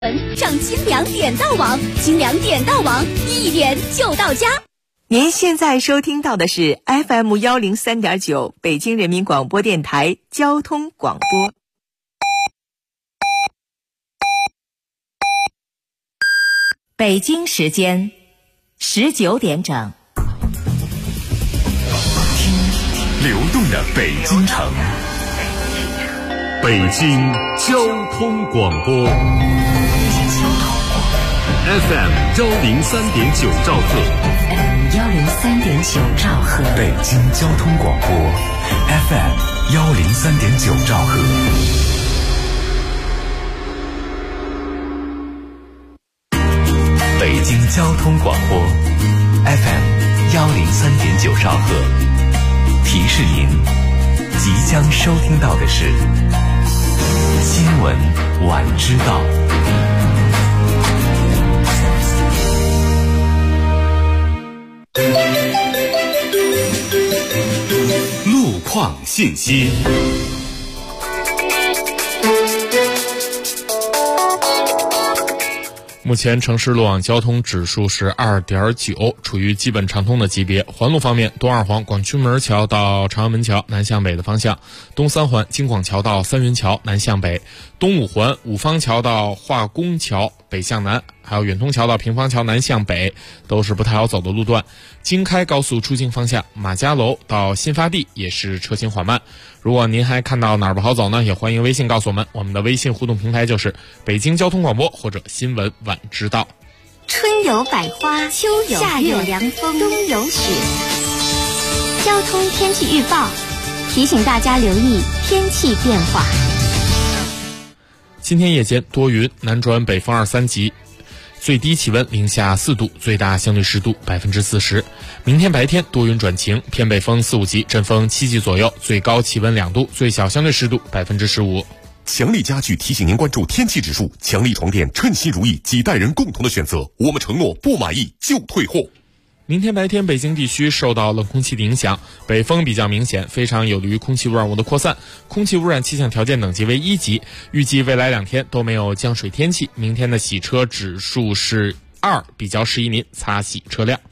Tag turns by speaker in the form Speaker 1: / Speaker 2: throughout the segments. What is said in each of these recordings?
Speaker 1: 上清凉点到网，清凉点到网，一点就到家。
Speaker 2: 您现在收听到的是 FM103.9 北京人民广播电台交通广播。北京时间19点整。
Speaker 3: 流动的北京城，北京交通广播 FM103.9 兆赫
Speaker 2: 103.9 兆赫，
Speaker 3: 北京交通广播 FM103.9 兆赫。北京交通广播 FM103.9 兆赫，提示您即将收听到的是新闻晚知道。路况信息。
Speaker 4: 目前城市路网交通指数是 2.9， 处于基本畅通的级别。环路方面，东二环广渠门桥到朝阳门桥南向北的方向，东三环京广桥到三元桥南向北，东五环五方桥到化工桥北向南，还有远通桥到平方桥南向北，都是不太好走的路段。京开高速出京方向，马家楼到新发地也是车行缓慢。如果您还看到哪儿不好走呢，也欢迎微信告诉我们，我们的微信互动平台就是北京交通广播或者新闻晚知道。
Speaker 1: 春有百花，秋有夏有凉风，冬有雪。交通天气预报提醒大家留意天气变化。
Speaker 4: 今天夜间多云，南转北风2、3级，最低气温零下4度，最大相对湿度40%。明天白天多云转晴，偏北风4、5级，阵风7级左右，最高气温2度，最小相对湿度15%。
Speaker 3: 强力家具提醒您关注天气指数，强力床垫称心如意，几代人共同的选择，我们承诺不满意就退货。
Speaker 4: 明天白天北京地区受到冷空气的影响，北风比较明显，非常有利于空气污染物的扩散，空气污染气象条件等级为1级，预计未来2天都没有降水天气。明天的洗车指数是2，比较适宜您擦洗车辆。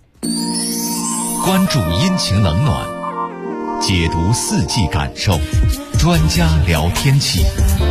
Speaker 3: 关注阴晴冷暖，解读四季感受，专家聊天气。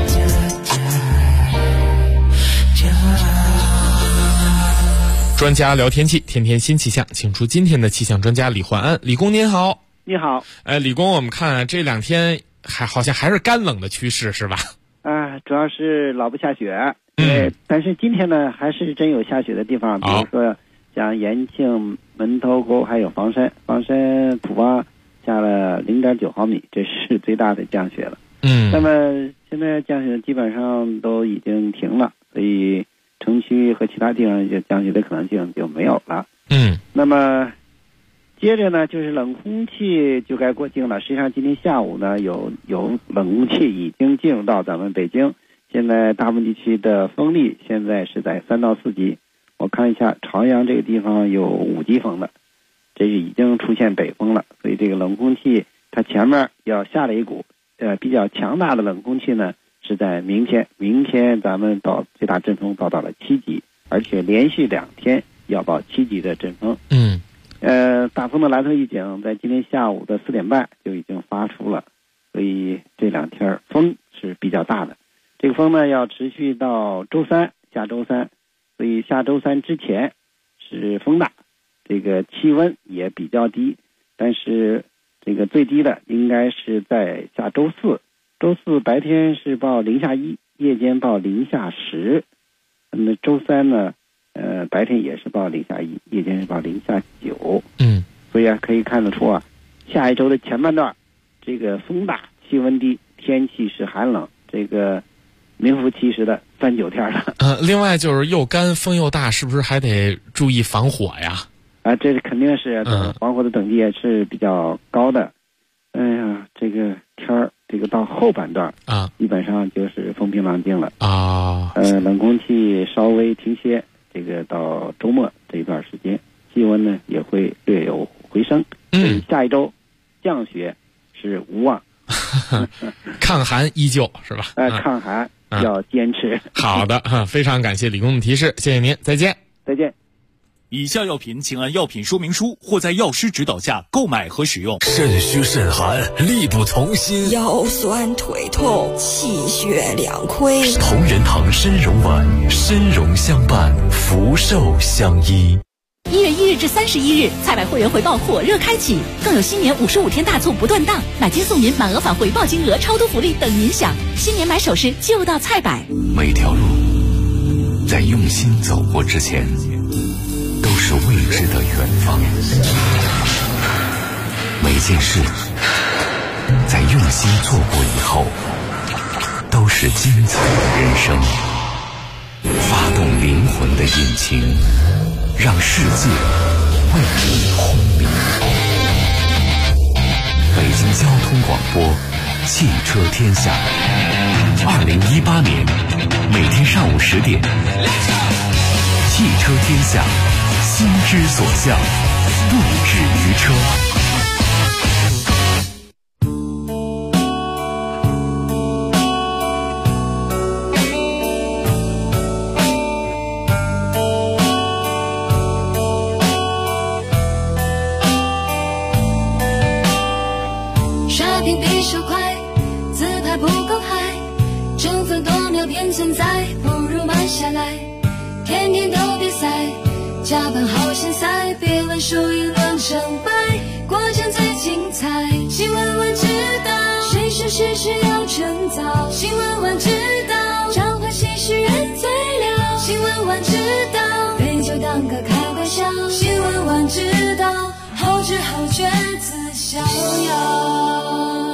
Speaker 4: 专家聊天气，天天新气象，请出今天的气象专家李焕安。李工您好。
Speaker 5: 你好。
Speaker 4: 李工，我们看这2天好像还是干冷的趋势是吧？
Speaker 5: 主要是老不下雪。但是今天呢还是真有下雪的地方，比如说像延庆、门头沟还有房山土洼下了0.9毫米，这是最大的降雪了。那么现在降雪基本上都已经停了，所以城区和其他地方降雪的可能性就没有了。那么接着呢就是冷空气就该过境了。实际上今天下午呢有冷空气已经进入到咱们北京，现在大部分地区的风力现在是在3到4级。我看一下朝阳这个地方有5级风了，这是已经出现北风了，所以这个冷空气它前面要下了一股比较强大的冷空气呢，是在明天咱们到最大阵风报到了7级，而且连续2天要报7级的阵风。大风的蓝头预警在今天下午的4点半就已经发出了，所以这2天风是比较大的。这个风呢要持续到下周三，所以下周三之前是风大，这个气温也比较低，但是这个最低的应该是在下周四白天是报零下1，夜间报零下10。那周三呢白天也是报零下1，夜间是报零下9。所以可以看得出下一周的前半段这个风大气温低，天气是寒冷，这个名副其实的39天了。
Speaker 4: 另外就是又干风又大，是不是还得注意防火呀？
Speaker 5: 这肯定是防火的等级也是比较高的。这个天儿这个到后半段基本上就是风平浪静了冷空气稍微停歇，这个到周末这一段时间气温呢也会略有回升。下一周降雪是无望。
Speaker 4: 抗寒依旧是吧？
Speaker 5: 抗寒， 要坚持。
Speaker 4: 好的，非常感谢李工的提示，谢谢您，再见。
Speaker 5: 再见。
Speaker 6: 以下药品请按药品说明书或在药师指导下购买和使用。
Speaker 3: 肾虚肾寒，力不从心，
Speaker 7: 腰酸腿痛，气血两亏。
Speaker 3: 同仁堂参茸丸，参茸相伴，福寿相依。
Speaker 8: 1月1日至31日，菜百会员回报火热开启，更有新年55天大促不断档，买金送银，满额返回报金额，超多福利等您享。新年买首饰就到菜百。
Speaker 3: 每条路在用心走过之前，都是未知的远方。每件事在用心做过以后，都是精彩的人生。发动灵魂的引擎，让世界为你轰鸣。北京交通广播，汽车天下。2018年每天上午10点，汽车天下，心之所向，不止于车。
Speaker 9: 刷屏比手快，自拍不够嗨，争分夺秒变存在，不如慢下来，天天都比赛，加班好像赛，别问输赢论成败，过程最精彩。新闻晚知道，谁说事实要趁早？新闻晚知道，召唤新时人最了。新闻晚知道，杯酒当歌开玩笑。新闻晚知道，后知后觉自逍遥。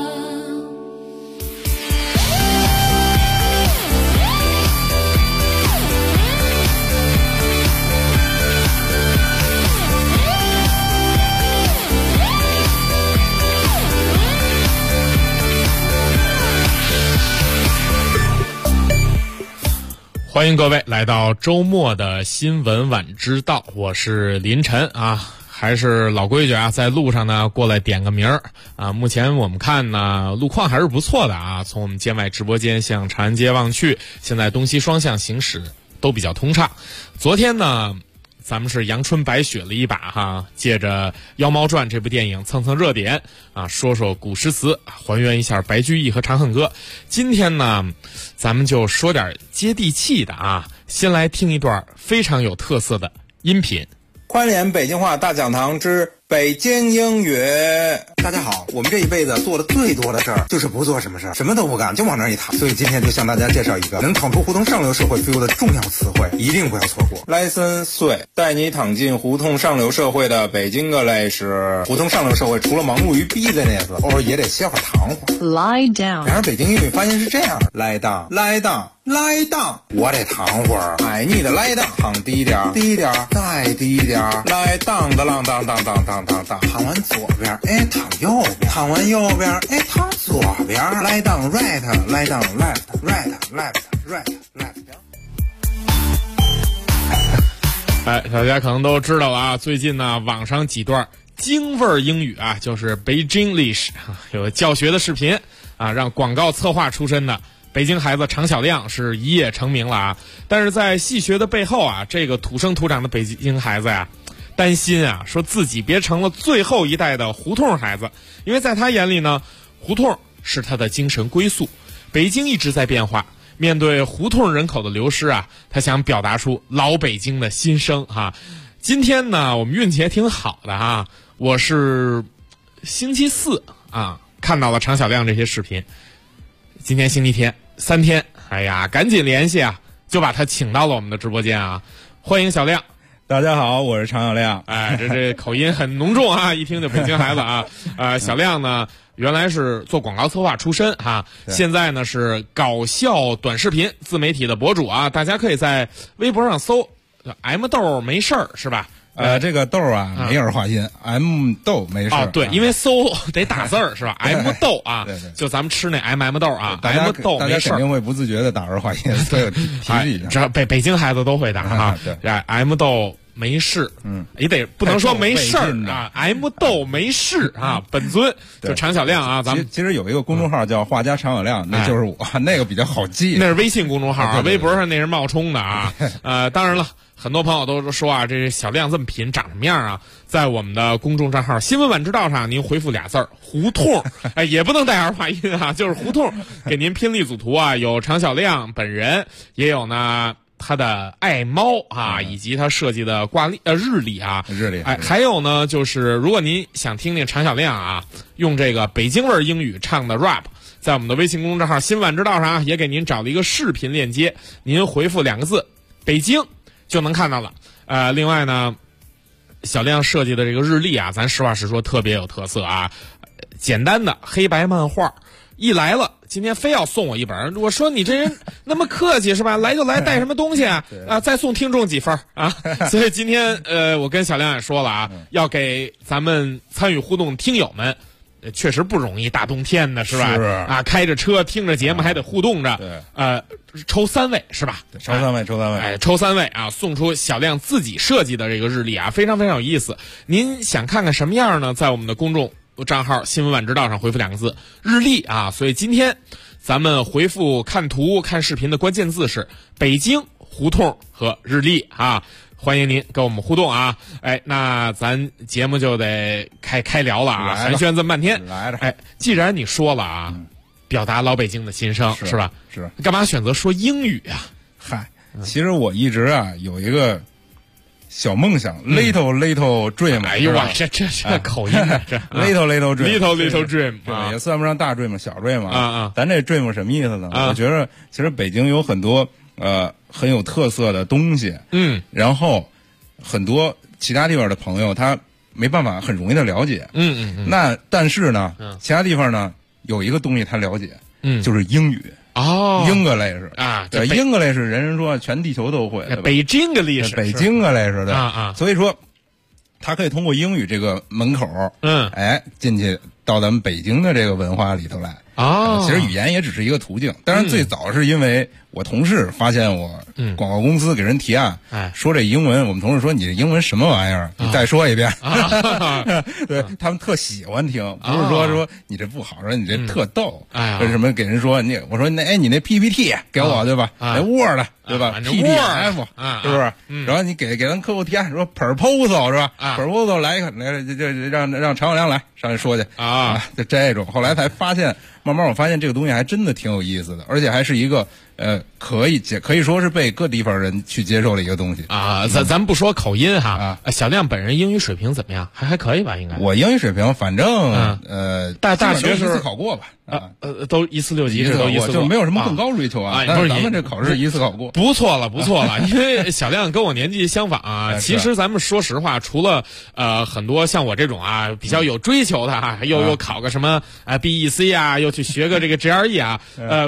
Speaker 4: 欢迎各位来到周末的新闻晚知道，我是林晨啊，还是老规矩啊，在路上呢过来点个名儿啊。目前我们看呢路况还是不错的啊，从我们街外直播间向长安街望去，现在东西双向行驶都比较通畅。昨天呢咱们是阳春白雪了一把哈，借着《妖猫传》这部电影蹭蹭热点啊，说说古诗词，还原一下白居易和长恨歌。今天呢咱们就说点接地气的啊，先来听一段非常有特色的音频。
Speaker 10: 宽联北京话大讲堂之北京英语。大家好，我们这一辈子做的最多的事儿就是不做什么事儿，什么都不干，就往那儿一躺。所以今天就向大家介绍一个能躺出胡同上流社会 feel 的重要词汇，一定不要错过。Lesson 3，带你躺进胡同上流社会的北京个类是，胡同上流社会除了忙碌于 business， 偶尔也得歇会儿躺会儿。
Speaker 7: Lie down。
Speaker 10: 然而北京英语发音是这样 ，lie down，lie down。lie down， 我得躺会儿，哎，你得 lie down， 躺低点，低点，再低点 ，lie down 的啷当当当当当当，躺完左边，哎，躺右边，躺完右边，哎，躺左边 ，lie down right，lie down left，right，left，right，left。
Speaker 4: 哎，大家可能都知道了啊，最近呢，网上几段京味儿英语啊，就是 Beijinglish， 有教学的视频啊，让广告策划出身的北京孩子常小亮是一夜成名了啊。但是在戏谑的背后啊，这个土生土长的北京孩子呀，担心啊，说自己别成了最后一代的胡同孩子，因为在他眼里呢，胡同是他的精神归宿。北京一直在变化，面对胡同人口的流失啊，他想表达出老北京的心声哈。今天呢，我们运气也挺好的哈，我是星期四啊看到了常小亮这些视频，今天星期天3天，哎呀，赶紧联系啊，就把他请到了我们的直播间啊，欢迎小亮。
Speaker 10: 大家好，我是常小亮。
Speaker 4: 哎，这口音很浓重啊，一听就北京孩子啊。小亮呢，原来是做广告策划出身哈，现在呢是搞笑短视频自媒体的博主啊，大家可以在微博上搜 M 豆没事儿是吧？
Speaker 10: 这个豆啊没儿化音 ，M 豆没事
Speaker 4: 哦，对，因为搜得打字儿是吧？M 豆啊，
Speaker 10: 对，
Speaker 4: 就咱们吃那 M 豆啊
Speaker 10: ，M
Speaker 4: 豆没事儿，
Speaker 10: 大家肯定会不自觉的打儿化音，所以提示一下。
Speaker 4: 这北京孩子都会打哈。
Speaker 10: 对
Speaker 4: ，M 豆没事，也得不能说没事儿啊 ，M 豆没事啊，本尊就常小亮啊，咱们
Speaker 11: 其实有一个公众号叫画家常小亮，那就是我，那个比较好记，
Speaker 4: 那是微信公众号啊，微博上那是冒充的啊，当然了。很多朋友都说啊，这小亮这么贫，长什么样啊？在我们的公众账号新闻晚知道上，您回复俩字儿胡同，哎，也不能带儿化音啊，就是胡同，给您拼了一组图啊，有常小亮本人，也有呢他的爱猫啊，以及他设计的日历啊，哎，还有呢，就是如果您想听听常小亮啊，用这个北京味英语唱的 rap。在我们的微信公众账号新闻晚知道上啊，也给您找了一个视频链接，您回复两个字北京就能看到了。另外呢，小亮设计的这个日历啊，咱实话实说特别有特色啊，简单的黑白漫画，一来了今天非要送我一本，我说你这人那么客气是吧？来就来，带什么东西啊？再送听众几分啊？所以今天我跟小亮也说了啊，要给咱们参与互动听友们。确实不容易，大冬天的是吧？
Speaker 11: 是
Speaker 4: 啊，开着车听着节目还得互动着。抽3位是吧？
Speaker 11: 抽3位，
Speaker 4: 抽3位啊！送出小亮自己设计的这个日历啊，非常非常有意思。您想看看什么样呢？在我们的公众账号新闻晚知道上回复两个字日历啊。所以今天咱们回复看图看视频的关键字是北京胡同和日历啊。欢迎您跟我们互动啊！哎，那咱节目就得开聊了啊！寒暄这么半天，哎，既然你说了啊，表达老北京的心声是吧？
Speaker 11: 是，
Speaker 4: 干嘛选择说英语啊？
Speaker 11: 嗨，其实我一直啊有一个小梦想 ，little dream。
Speaker 4: 哎呦哇，这口音啊，这
Speaker 11: little
Speaker 4: dream，
Speaker 11: 对，也算不上大 dream， 小 dream
Speaker 4: 啊。
Speaker 11: 咱这 dream 什么意思呢？我觉得其实北京有很多很有特色的东西，然后很多其他地方的朋友他没办法很容易的了解，那但是呢，其他地方呢有一个东西他了解，就是英语。English
Speaker 4: 啊，
Speaker 11: 对，English人说全地球都会，
Speaker 4: 北京的历史，
Speaker 11: 北京的历史的
Speaker 4: 啊，
Speaker 11: 所以说他可以通过英语这个门口，哎，进去到咱们北京的这个文化里头来。其实语言也只是一个途径。当然，最早是因为我同事发现我广告公司给人提案，说这英文，我们同事说你这英文什么玩意儿？你再说一遍。对他们特喜欢听，不是说你这不好，说你这特逗。为什么给人说你？我说你那 PPT 给我对吧？那 Word 对吧 ？PDF 是不是？然后你给咱客户提案说 proposal 是吧？proposal 来一个，这让常小亮来上去说去就这种。后来才发现。慢慢我发现这个东西还真的挺有意思的，而且还是一个可以说是被各地方人去接受的一个东西
Speaker 4: 啊。咱不说口音哈，小亮本人英语水平怎么样？还可以吧？应该
Speaker 11: 我英语水平反正
Speaker 4: 大学时候
Speaker 11: 一次考过吧
Speaker 4: 都146级，都146，
Speaker 11: 就没有什么更高追求啊。但是咱们这考试一次考过，
Speaker 4: 不错了。因为小亮跟我年纪相仿啊。其实咱们说实话，除了很多像我这种啊比较有追求的啊，又考个什么BEC 啊，又去学个这个 GRE 啊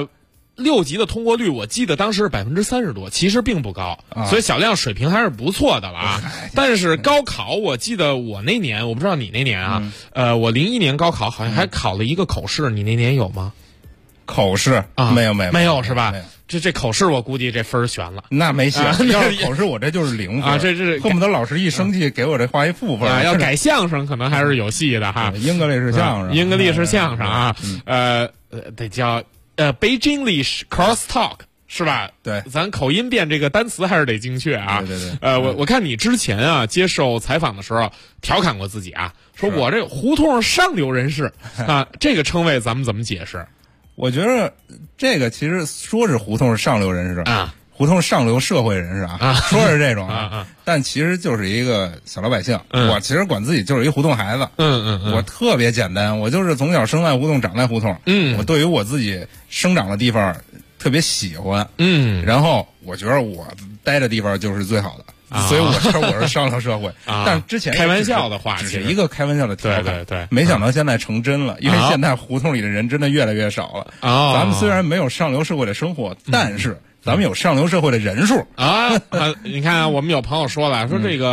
Speaker 4: ，6级的通过率我记得当时是30%多，其实并不高，所以小亮水平还是不错的了啊。但是高考我记得我那年，我不知道你那年啊，我01年高考好像还考了一个口试，你那年有吗？
Speaker 11: 口试啊，没有
Speaker 4: 是吧？这口试我估计这分悬了，
Speaker 11: 那没戏。要是口试我这就是0分
Speaker 4: 啊，这
Speaker 11: 恨不得老师一生气给我这画一负分。
Speaker 4: 要改相声可能还是有戏的哈。
Speaker 11: 英格力士相声，
Speaker 4: 英格力士相声啊，得叫Beijinglish crosstalk 是吧？
Speaker 11: 对，
Speaker 4: 咱口音变这个单词还是得精确啊。
Speaker 11: 对。
Speaker 4: 我看你之前啊接受采访的时候调侃过自己啊，说我这胡同上流人士啊，这个称谓咱们怎么解释？
Speaker 11: 我觉得这个其实说是胡同上流人士
Speaker 4: 啊，
Speaker 11: 胡同上流社会人士啊，说是这种但其实就是一个小老百姓。我其实管自己就是一胡同孩子。我特别简单，我就是从小生在胡同，长在胡同。我对于我自己生长的地方特别喜欢。然后我觉得我待的地方就是最好的。所以我说我是上流社会，但是之前
Speaker 4: 开玩笑的话，
Speaker 11: 只是一个开玩笑的调侃。
Speaker 4: 对，
Speaker 11: 没想到现在成真了，因为现在胡同里的人真的越来越少了。咱们虽然没有上流社会的生活，但是咱们有上流社会的人数
Speaker 4: 你看我们有朋友说了，说这个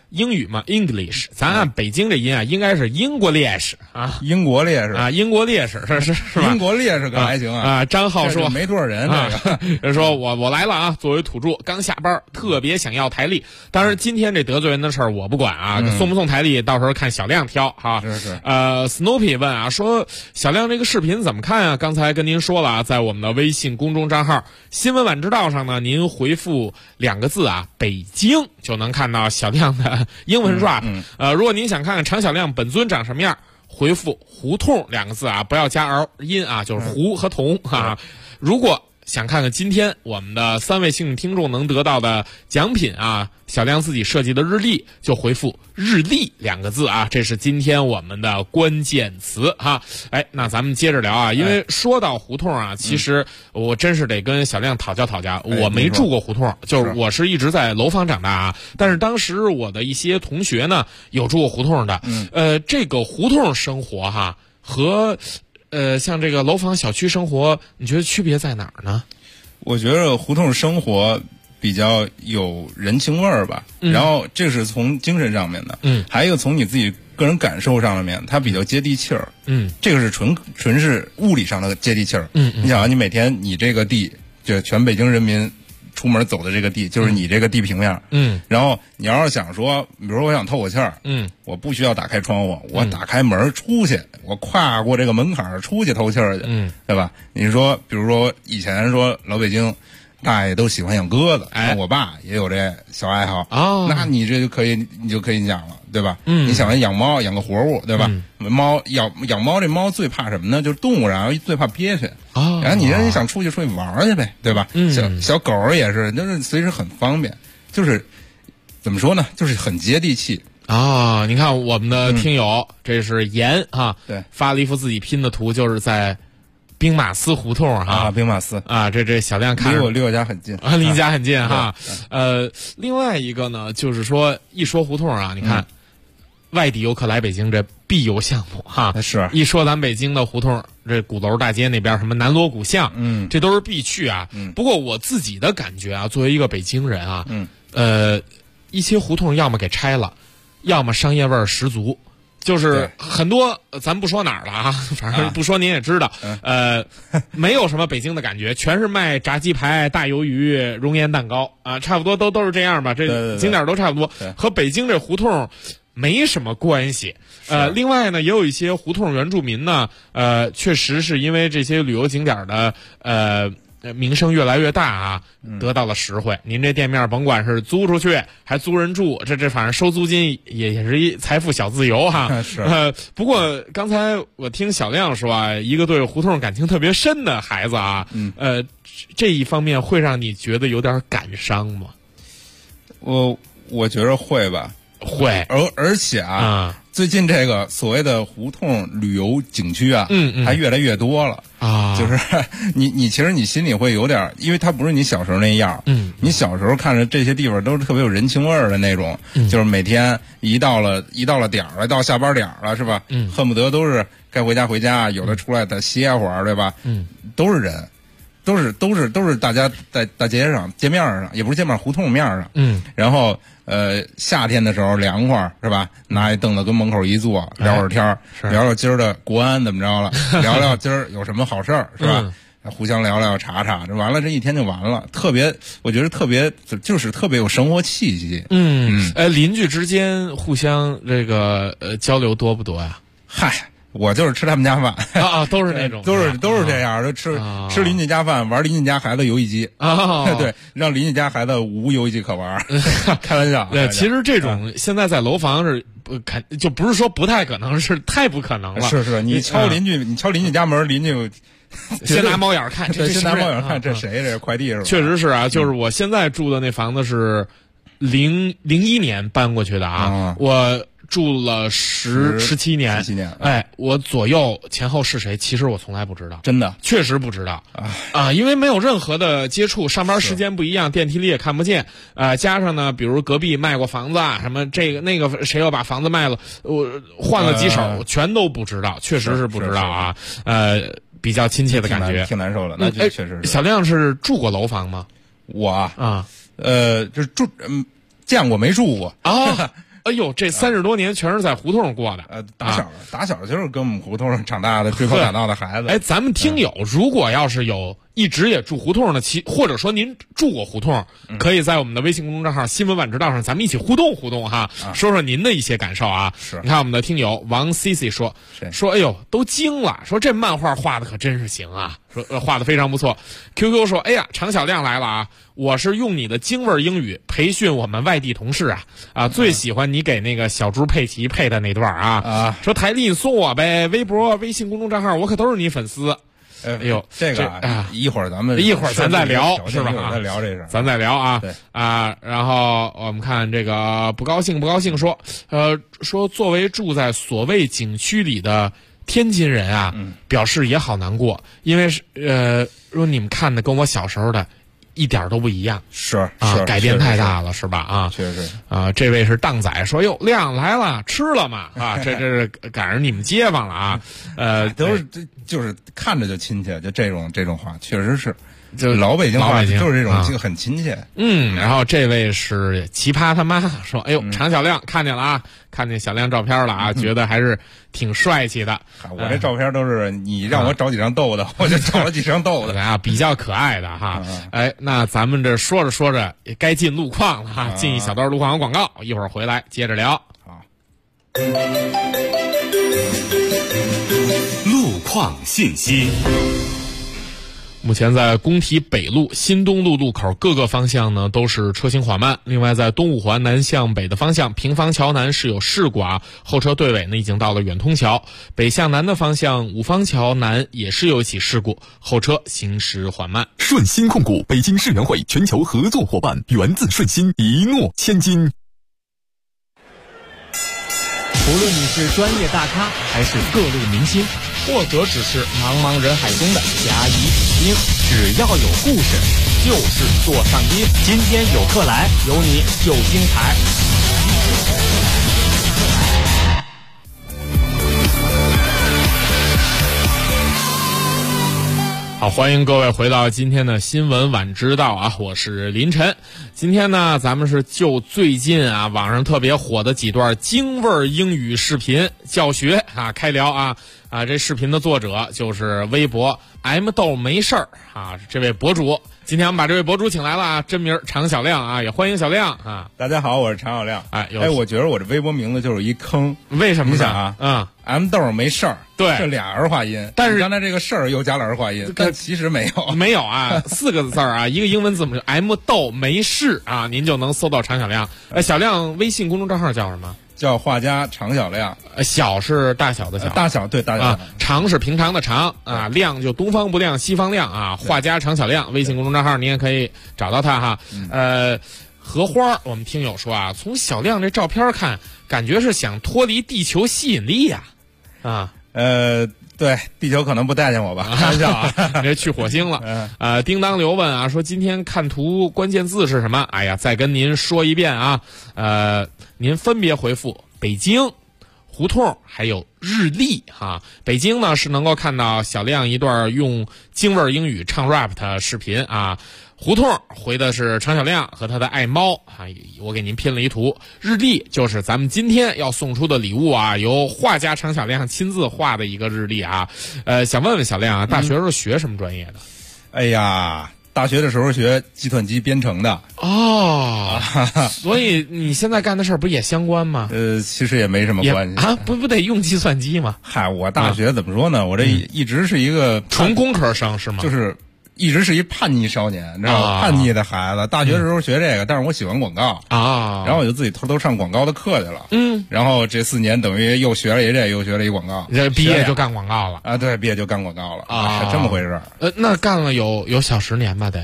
Speaker 4: 英语嘛 ，English， 咱按北京这音啊，应该是英国烈士啊，
Speaker 11: 英国烈士
Speaker 4: 啊，英国烈士是吧？
Speaker 11: 英国烈士可还行啊！
Speaker 4: 张浩说
Speaker 11: 没多少人，这
Speaker 4: 个说我来了啊，作为土著，刚下班，特别想要台历。当然，今天这得罪人的事儿我不管啊，送不送台历到时候看小亮挑哈。
Speaker 11: 是。
Speaker 4: Snoopy 问啊，说小亮这个视频怎么看啊？刚才跟您说了啊，在我们的微信公众账号新闻晚知道上呢，您回复2个字啊，北京就能看到小亮的英文 rap。如果您想看看常小亮本尊长什么样，回复胡同2个字啊，不要加 r 音啊，就是胡和同啊。如果想看看今天我们的3位幸运听众能得到的奖品啊，小亮自己设计的日历，就回复日历2个字啊，这是今天我们的关键词哈。那咱们接着聊啊，因为说到胡同啊，其实我真是得跟小亮讨教。我没住过胡同，就是我是一直在楼房长大啊，但是当时我的一些同学呢有住过胡同的。这个胡同生活哈和像这个楼房小区生活，你觉得区别在哪儿呢？
Speaker 11: 我觉得胡同生活比较有人情味儿吧，然后这是从精神上面的，还有一个从你自己个人感受上面，它比较接地气儿，这个是纯是物理上的接地气儿，你想啊，你每天你这个地，就全北京人民出门走的这个地，就是你这个地平面，然后你要是想说，比如说我想透口气儿，我不需要打开窗户，我打开门出去，我跨过这个门槛出去透气儿去，对吧？你说，比如说以前说老北京大爷都喜欢养鸽子，我爸也有这小爱好，那你这就可以讲了，对吧？你想养猫，养个活物，对吧？猫养猫，这猫最怕什么呢？就是动物，然后最怕憋屈。然后你想出去玩去呗，对吧？小狗也是，就是随时很方便，就是怎么说呢？就是很接地气
Speaker 4: 啊！你看我们的听友，这是严啊，
Speaker 11: 对，
Speaker 4: 发了一幅自己拼的图，就是在兵马司胡同哈，
Speaker 11: 兵马司
Speaker 4: 啊，这小亮看
Speaker 11: 离我家很近
Speaker 4: 啊，离你家很近哈。另外一个呢，就是说一说胡同啊，你看。外地游客来北京这必游项目哈，
Speaker 11: 是
Speaker 4: 一说咱北京的胡同，这鼓楼大街那边什么南锣鼓巷，这都是必去啊。不过我自己的感觉啊，作为一个北京人啊，一些胡同要么给拆了，要么商业味儿十足，就是很多咱不说哪儿了啊，反正不说您也知道，没有什么北京的感觉，全是卖炸鸡排、大鱿鱼、熔岩蛋糕啊，差不多都是这样吧，这景点都差不多，和北京这胡同没什么关系。另外呢，也有一些胡同原住民呢，确实是因为这些旅游景点的名声越来越大啊，得到了实惠。您这店面甭管是租出去还租人住，这反正收租金也是一财富小自由哈。
Speaker 11: 是。
Speaker 4: 不过刚才我听小亮说啊，一个对胡同感情特别深的孩子啊，这一方面会让你觉得有点感伤吗？
Speaker 11: 我觉得会吧。
Speaker 4: 会，
Speaker 11: 而且最近这个所谓的胡同旅游景区啊，还越来越多了啊。就是你其实你心里会有点，因为它不是你小时候那样，你小时候看着这些地方都是特别有人情味儿的那种，就是每天一到了点儿了，到下班点儿了，是吧？恨不得都是该回家，有的出来再歇会儿，对吧？都是人。都是大家在大街上街面上，也不是街面，胡同面上，然后夏天的时候凉快是吧？拿一凳子跟门口一坐，聊会儿天，聊聊今儿的国安怎么着了，聊聊今儿有什么好事儿是吧？互相聊聊查，这完了这一天就完了，我觉得特别就是特别有生活气息。
Speaker 4: 邻居之间互相这个交流多不多呀？
Speaker 11: 嗨。我就是吃他们家饭
Speaker 4: 啊，都是那种，
Speaker 11: 都是这样，就吃邻居家饭，玩邻居家孩子游戏机啊，对，让邻居家孩子无游戏机可玩，开玩笑。
Speaker 4: 对，其实这种现在在楼房是就不是说不太可能，是太不可能了。
Speaker 11: 是，你敲邻居家门，邻居
Speaker 4: 先拿猫眼看，
Speaker 11: 先拿猫眼看这谁？这快递是吧？
Speaker 4: 确实是啊，就是我现在住的那房子是01年搬过去的啊，我住了17年
Speaker 11: ，17年，
Speaker 4: 我左右前后是谁？其实我从来不知道，
Speaker 11: 真的，
Speaker 4: 确实不知道啊，因为没有任何的接触，上班时间不一样，电梯里也看不见，加上呢，比如隔壁卖过房子啊，什么这个那个，谁又把房子卖了，我换了几手，全都不知道，确实是不知道啊，比较亲切的感觉，
Speaker 11: 挺难受的，那确实是。
Speaker 4: 小亮是住过楼房吗？
Speaker 11: 我就是见过没住过
Speaker 4: 啊。 哎呦，这30多年全是在胡同过的。
Speaker 11: 打小就是跟我们胡同长大的追跑打闹的孩子。
Speaker 4: 哎，咱们听友如果要是有一直也住胡同的，或者说您住过胡同，可以在我们的微信公众账号新闻晚知道上，咱们一起互动互动哈，说说您的一些感受啊。
Speaker 11: 是，
Speaker 4: 你看我们的听友王 CC 说，哎呦都惊了，说这漫画画的可真是行啊，说画的非常不错。QQ 说，哎呀，常小亮来了啊，我是用你的京味英语培训我们外地同事啊，最喜欢你给那个小猪佩奇配的那段啊，说台历你送我呗，微博微信公众账号我可都是你粉丝。哎呦，
Speaker 11: 这个一会儿
Speaker 4: 咱再聊，是吧？
Speaker 11: 再聊这事，
Speaker 4: 咱再聊啊。
Speaker 11: 对
Speaker 4: 然后我们看这个不高兴说，说作为住在所谓景区里的天津人啊，表示也好难过，因为说你们看的跟我小时候的一点都不一样，
Speaker 11: 是
Speaker 4: 改变太大了，是吧？啊，
Speaker 11: 确实
Speaker 4: 啊，这位是荡仔说，哟，亮来了，吃了吗？啊，这是赶上你们街坊了啊，
Speaker 11: 都是就是看着就亲切，就这种话，确实是。就老北京话就是这种，就很亲切。
Speaker 4: 然后这位是奇葩他妈说，哎呦，常小亮看见了啊，看见小亮照片了啊，觉得还是挺帅气的。
Speaker 11: 我这照片都是你让我找几张逗的，我就找了几张逗的
Speaker 4: 啊，比较可爱的哈。哎，那咱们这说着说着也该进路况了哈，进一小段路况和广告，一会儿回来接着聊。
Speaker 11: 好，
Speaker 3: 路况信息。
Speaker 4: 目前在工体北路、新东路路口各个方向呢都是车行缓慢。另外，在东五环南向北的方向，平房桥南是有事故啊，后车队尾呢已经到了远通桥。北向南的方向，五方桥南也是有起事故，后车行驶缓慢。
Speaker 12: 顺鑫控股北京世园会全球合作伙伴，源自顺鑫，一诺千金。
Speaker 13: 无论你是专业大咖还是各路明星，或者只是茫茫人海中的甲乙丙丁，只要有故事就是座上宾。今天有客来，有你就精彩。
Speaker 4: 好，欢迎各位回到今天的新闻晚知道啊，我是林晨。今天呢，咱们是就最近啊网上特别火的几段京味英语视频教学啊开聊啊。这视频的作者就是微博 M 豆没事儿啊，这位博主。今天我们把这位博主请来了啊，真名常小亮啊，也欢迎小亮啊。
Speaker 11: 大家好，我是常小亮。我觉得我这微博名字就是一坑，
Speaker 4: 为什么呢？
Speaker 11: 你想啊，M 豆没事儿，
Speaker 4: 对，
Speaker 11: 这俩儿化音，
Speaker 4: 但是
Speaker 11: 刚才这个事儿又加了儿化音，但其实没
Speaker 4: 有啊，4个字啊，一个英文字母 M 豆没事啊，您就能搜到常小亮。小亮微信公众账号叫什么？
Speaker 11: 叫画家常小亮，
Speaker 4: 小是大小的小，
Speaker 11: 大小对大小，
Speaker 4: 常是平常的常啊，亮就东方不亮西方亮啊。画家常小亮微信公众账号您也可以找到他哈。荷花，我们听友说啊，从小亮这照片看，感觉是想脱离地球吸引力呀，
Speaker 11: 对，地球可能不待见我吧，开玩笑啊，
Speaker 4: 这去火星了。叮当刘问啊，说今天看图关键字是什么？哎呀，再跟您说一遍啊，您分别回复北京、胡同还有日历哈。北京呢是能够看到小亮一段用京味英语唱 rap 的视频啊。胡同回的是常小亮和他的爱猫啊，我给您拼了一图。日历就是咱们今天要送出的礼物啊，由画家常小亮亲自画的一个日历啊。想问问小亮啊，大学时候学什么专业的？
Speaker 11: 哎呀，大学的时候学计算机编程的。
Speaker 4: 所以你现在干的事儿不也相关吗？
Speaker 11: 其实也没什么关系
Speaker 4: 啊，不得用计算机吗？
Speaker 11: 嗨，我大学怎么说呢？我这一直是一个
Speaker 4: 纯工科生是吗？
Speaker 11: 就是一直是一叛逆少年，你知道吗？叛逆的孩子。大学的时候学这个，但是我喜欢广告
Speaker 4: 啊，
Speaker 11: 然后我就自己偷偷上广告的课去了。然后这4年等于又学了一这，又学了一广告。
Speaker 4: 这毕业就干广告了
Speaker 11: 啊？对，毕业就干广告了啊，是这么回事。
Speaker 4: 那干了有小10年吧得？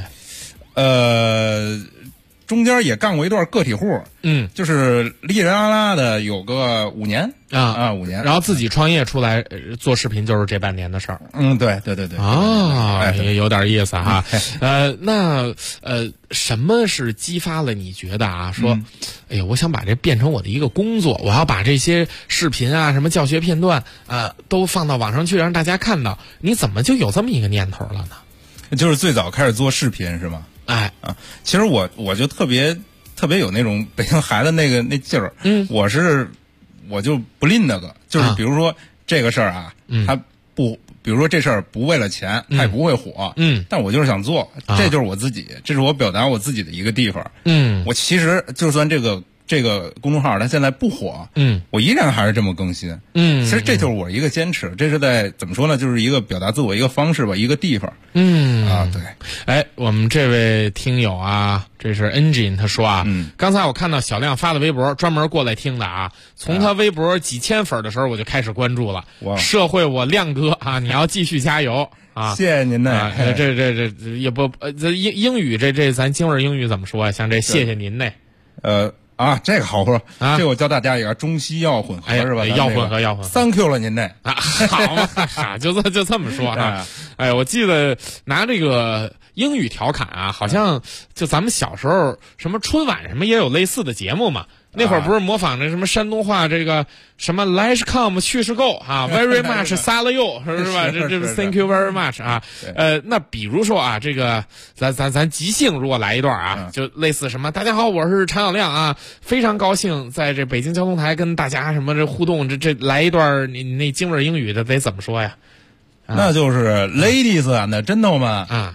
Speaker 11: 中间也干过一段个体户，就是哩哩啦啦的有个5年5年，
Speaker 4: 然后自己创业出来做视频就是这半年的事儿。
Speaker 11: 对
Speaker 4: 也有点意思哈。那什么是激发了你觉得啊说，哎呀，我想把这变成我的一个工作，我要把这些视频啊什么教学片段都放到网上去让大家看到，你怎么就有这么一个念头了呢？
Speaker 11: 就是最早开始做视频是吗？
Speaker 4: 哎
Speaker 11: 其实我就特别特别有那种北京孩子那劲儿。我就不吝那个，就是比如说这个事儿啊，他不，比如说这事儿不为了钱，他也不会火，但我就是想做，这就是我自己，这是我表达我自己的一个地方。我其实就算这个公众号它现在不火，我依然还是这么更新，其实这就是我一个坚持，这是在怎么说呢，就是一个表达自我一个方式吧，一个地方。对。
Speaker 4: 哎，我们这位听友啊，这是 Engine， 他说啊，刚才我看到小亮发的微博，专门过来听的啊，从他微博几千粉的时候我就开始关注了。社会我亮哥啊，你要继续加油啊！
Speaker 11: 谢谢您呢。
Speaker 4: 这也不英语这咱京味英语怎么说啊？像这谢谢您呢。
Speaker 11: 这个好说这个我教大家一个中西药混合是吧？
Speaker 4: 要混合
Speaker 11: ，Thank you 了您这
Speaker 4: 好嘛，就这么说啊。我记得拿这个英语调侃啊，好像就咱们小时候什么春晚什么也有类似的节目嘛。那会儿不是模仿着什么山东话这个什么 Let's come 去是够啊 very much 撒了又是吧？这 Thank you very much 啊。那比如说啊，这个咱即兴如果来一段啊，就类似什么大家好，我是常小亮啊，非常高兴在这北京交通台跟大家什么这互动，这来一段你那京味英语的得怎么说呀？
Speaker 11: 那就是 Ladies and gentlemen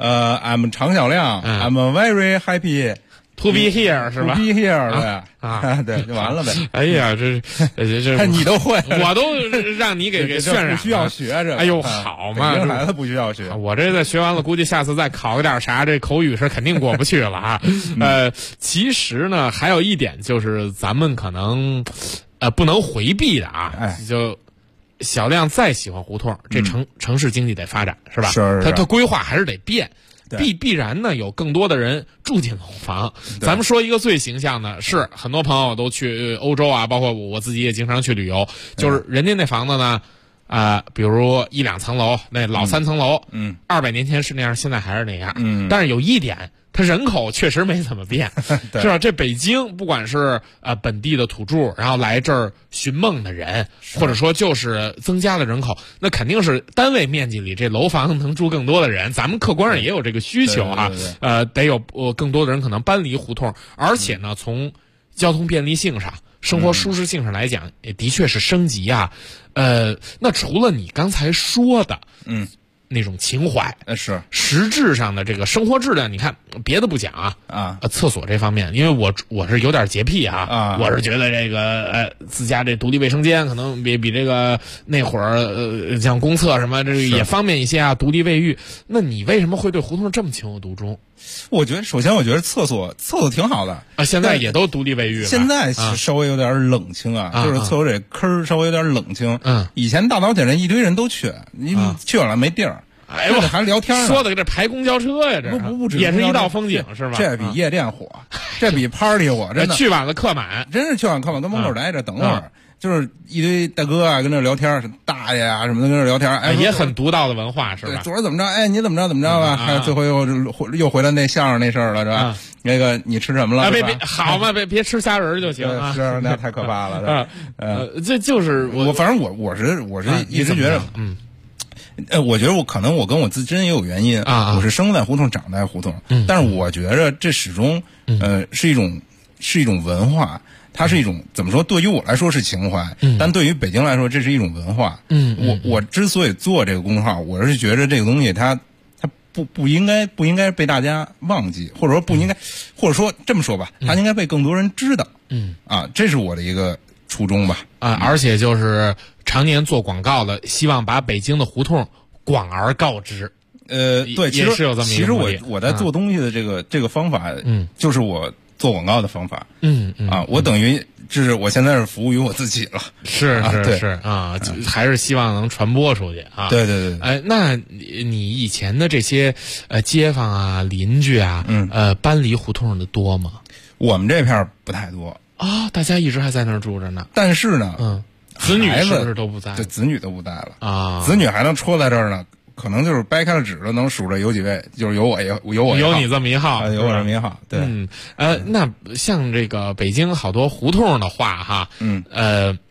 Speaker 11: I'm 常小亮I'm very happy
Speaker 4: To be here 是吧
Speaker 11: ？To be here 对对，就完了呗。
Speaker 4: 哎呀，这
Speaker 11: 你都会，
Speaker 4: 我都让你给渲染，
Speaker 11: 不需要学这。
Speaker 4: 哎呦，好嘛，
Speaker 11: 这孩子不需要学。
Speaker 4: 我这学完了，估计下次再考个点啥，这口语是肯定过不去了啊。其实呢，还有一点就是咱们可能不能回避的啊，就小亮再喜欢胡同，这城市经济得发展是吧？
Speaker 11: 是
Speaker 4: 他规划还是得变。必然呢，有更多的人住进楼房。咱们说一个最形象的是，很多朋友都去欧洲啊，包括我自己也经常去旅游，就是人家那房子呢，比如1、2层楼，那老3层楼，200年前是那样，现在还是那样，但是有一点。它人口确实没怎么变，是吧？这北京不管是本地的土著，然后来这儿寻梦的人，或者说就是增加了人口，那肯定是单位面积里这楼房能住更多的人。咱们客观上也有这个需求啊，得有更多的人可能搬离胡同，而且呢，从交通便利性上、生活舒适性上来讲，也的确是升级啊。那除了你刚才说的，那种情怀
Speaker 11: 是
Speaker 4: 实质上的这个生活质量，你看别的不讲厕所这方面，因为我是有点洁癖我是觉得这个自家这独立卫生间可能比这个那会儿像公厕什么这也方便一些啊，独立卫浴。那你为什么会对胡同这么情有独钟？
Speaker 11: 我觉得首先我觉得厕所挺好的
Speaker 4: 啊，现在也都独立卫浴了，
Speaker 11: 现在稍微有点冷清就是厕所这坑稍微有点冷清。以前大早起来一堆人都去，你去晚了没地儿。
Speaker 4: 哎呦，
Speaker 11: 还聊天呢，
Speaker 4: 说的这排公交车呀，这
Speaker 11: 不
Speaker 4: 也是一道风景是吧？
Speaker 11: 这比夜店火，这比 party 火，真的。
Speaker 4: 去晚了客满，
Speaker 11: 真是去晚客满，跟门口待着等会儿，就是一堆大哥跟那聊天，大爷什么的跟那聊天，
Speaker 4: 也很独到的文化是吧？
Speaker 11: 昨儿怎么着？你怎么着吧？还最后又回来那相声那事儿了是吧？那个你吃什么了？
Speaker 4: 别好嘛，别吃虾仁就行啊！
Speaker 11: 是那太可怕了。
Speaker 4: 这就是
Speaker 11: 反正我是一直觉得我觉得我可能我跟我自身也有原因我是生在胡同长在胡同，但是我觉得这始终是一种文化，它是一种怎么说？对于我来说是情怀，但对于北京来说这是一种文化。我之所以做这个公众号，我是觉得这个东西它不应该被大家忘记，或者说不应该，或者说这么说吧，它应该被更多人知道。这是我的一个初衷吧。
Speaker 4: 而且就是常年做广告的，希望把北京的胡同广而告之。
Speaker 11: 对，
Speaker 4: 也是有这么一个目的。
Speaker 11: 其实我在做东西的这个方法，就是我做广告的方法。我等于就是我现在是服务于我自己了。
Speaker 4: 是还是希望能传播出去啊。
Speaker 11: 对。
Speaker 4: 那你以前的这些街坊啊、邻居啊，搬离胡同的多吗？
Speaker 11: 我们这片不太多
Speaker 4: 啊，大家一直还在那儿住着呢。
Speaker 11: 但是呢，
Speaker 4: 子女是不是都不在？
Speaker 11: 对，子女都不在了啊，子女还能戳在这儿呢。可能就是掰开了指头能数着有几位，就是有
Speaker 4: 你这么一号，
Speaker 11: 有我这么一号。对，
Speaker 4: 那像这个北京好多胡同的话哈，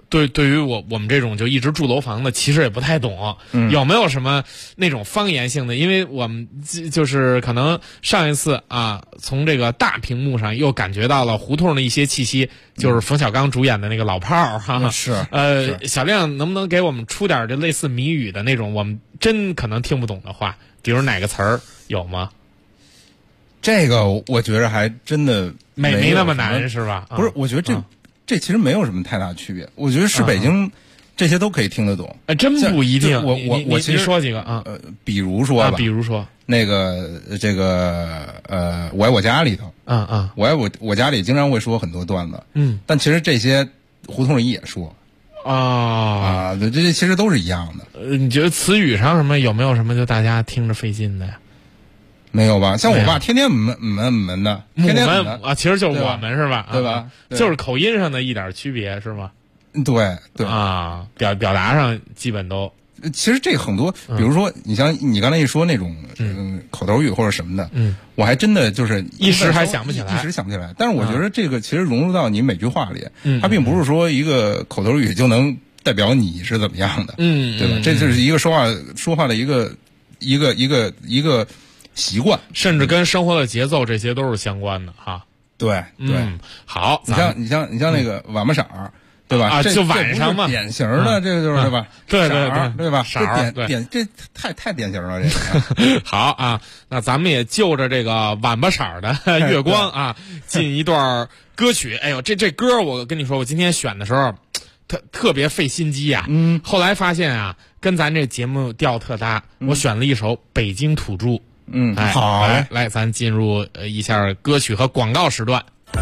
Speaker 4: 对于我们这种就一直住楼房的，其实也不太懂，有没有什么那种方言性的？因为我们就是可能上一次啊，从这个大屏幕上又感觉到了胡同的一些气息，就是冯小刚主演的那个老炮儿哈。
Speaker 11: 是
Speaker 4: 小亮能不能给我们出点这类似谜语的那种我们真可能听不懂的话？比如哪个词儿有吗？
Speaker 11: 这个我觉得还真的
Speaker 4: 没那么难是吧？
Speaker 11: 不是，我觉得这其实没有什么太大区别。我觉得是北京这些都可以听得懂。
Speaker 4: 真不一定。
Speaker 11: 我其实
Speaker 4: 说几个啊？
Speaker 11: 比如说吧，
Speaker 4: 比如说
Speaker 11: 那个我爱我家里头，我爱我家里经常会说很多段子，但其实这些胡同里也说。这其实都是一样的。
Speaker 4: 你觉得词语上什么有没有什么就大家听着费劲的呀？
Speaker 11: 没有吧？像我爸天天们的，天天
Speaker 4: 啊，其实就是我们是吧？
Speaker 11: 对吧？
Speaker 4: 就是口音上的一点区别是吗？
Speaker 11: 对
Speaker 4: 啊，表达上基本都。
Speaker 11: 其实这很多，比如说你像你刚才一说那种口头语或者什么的，我还真的就是
Speaker 4: 一时还想不起来，
Speaker 11: 一时想不起来。但是我觉得这个其实融入到你每句话里，它并不是说一个口头语就能代表你是怎么样的，对吧？这就是一个说话的一个习惯，
Speaker 4: 甚至跟生活的节奏这些都是相关的哈。
Speaker 11: 对，
Speaker 4: 好，
Speaker 11: 你像那个晚巴色儿。对吧？
Speaker 4: 就晚上嘛，
Speaker 11: 典型的这个就是对吧？对吧？
Speaker 4: 色儿，
Speaker 11: 这太典型了，这个。
Speaker 4: 好啊，那咱们也就着这个晚巴色儿的月光啊，进一段歌曲。哎呦，这歌我跟你说，我今天选的时候，特别费心机呀。后来发现啊，跟咱这节目调特搭，我选了一首《北京土著》。
Speaker 11: 好，
Speaker 4: 来，咱进入一下歌曲和广告时段。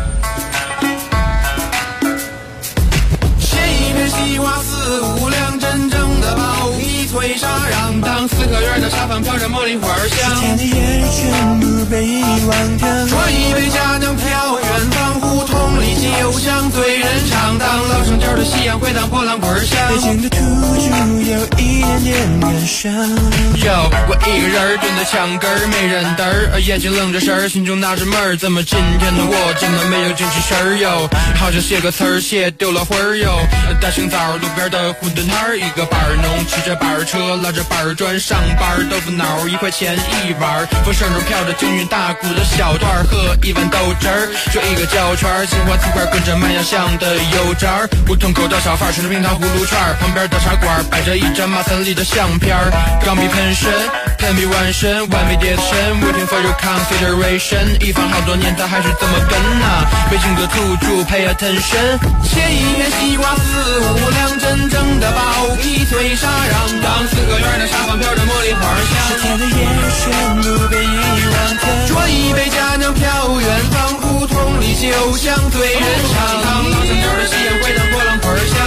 Speaker 14: 西瓜4、5两真正的鲍鱼脆沙瓤，当4合院的茶坊飘着茉莉花香。
Speaker 15: 天的夜全部被遗忘掉。
Speaker 14: 说一杯佳酿飘远方，胡同里酒香醉人肠。当老城调的夕阳回荡波浪滚响。
Speaker 15: 北京的土著有一点点感伤。
Speaker 14: 我一个人蹲在墙根儿，没人嘚儿，眼睛愣着神儿，心中纳着闷儿，怎么今天的我这么没有精气神儿哟？好像写个词儿写丢了魂儿哟。大清早路边的馄饨摊儿，一个板儿农骑着板儿车，拉着板儿砖上班，豆腐脑1块钱1碗，风声中飘着京韵大鼓的小段儿，喝一碗豆汁儿，就一个胶圈儿，金华瓷块跟着卖羊香的油渣儿，胡同口的小贩吃着冰糖葫芦串儿，旁边的茶馆摆着一张马三立的相片儿，钢笔喷身，喷笔完身，完美叠身 ，waiting for your consideration， 一放好多年咱还是这么跟呐，北京的土著 pay attention， 写一篇西瓜4、5两真正的鲍鱼脆沙瓤，当4合院的沙发飘着茉莉花香。
Speaker 15: 天的夜全部被遗忘掉。
Speaker 14: 说一杯佳酿飘远方，胡同里酒香醉人肠。当老城调的夕阳回荡波浪滚响。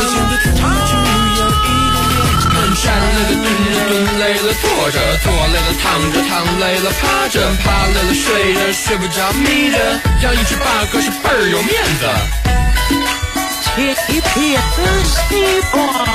Speaker 14: 站累了蹲着，蹲累了坐着，坐累了躺着，躺累了趴着，趴累了睡着，睡不着眯着，养一只八哥是倍儿有面子。
Speaker 15: 一片西瓜。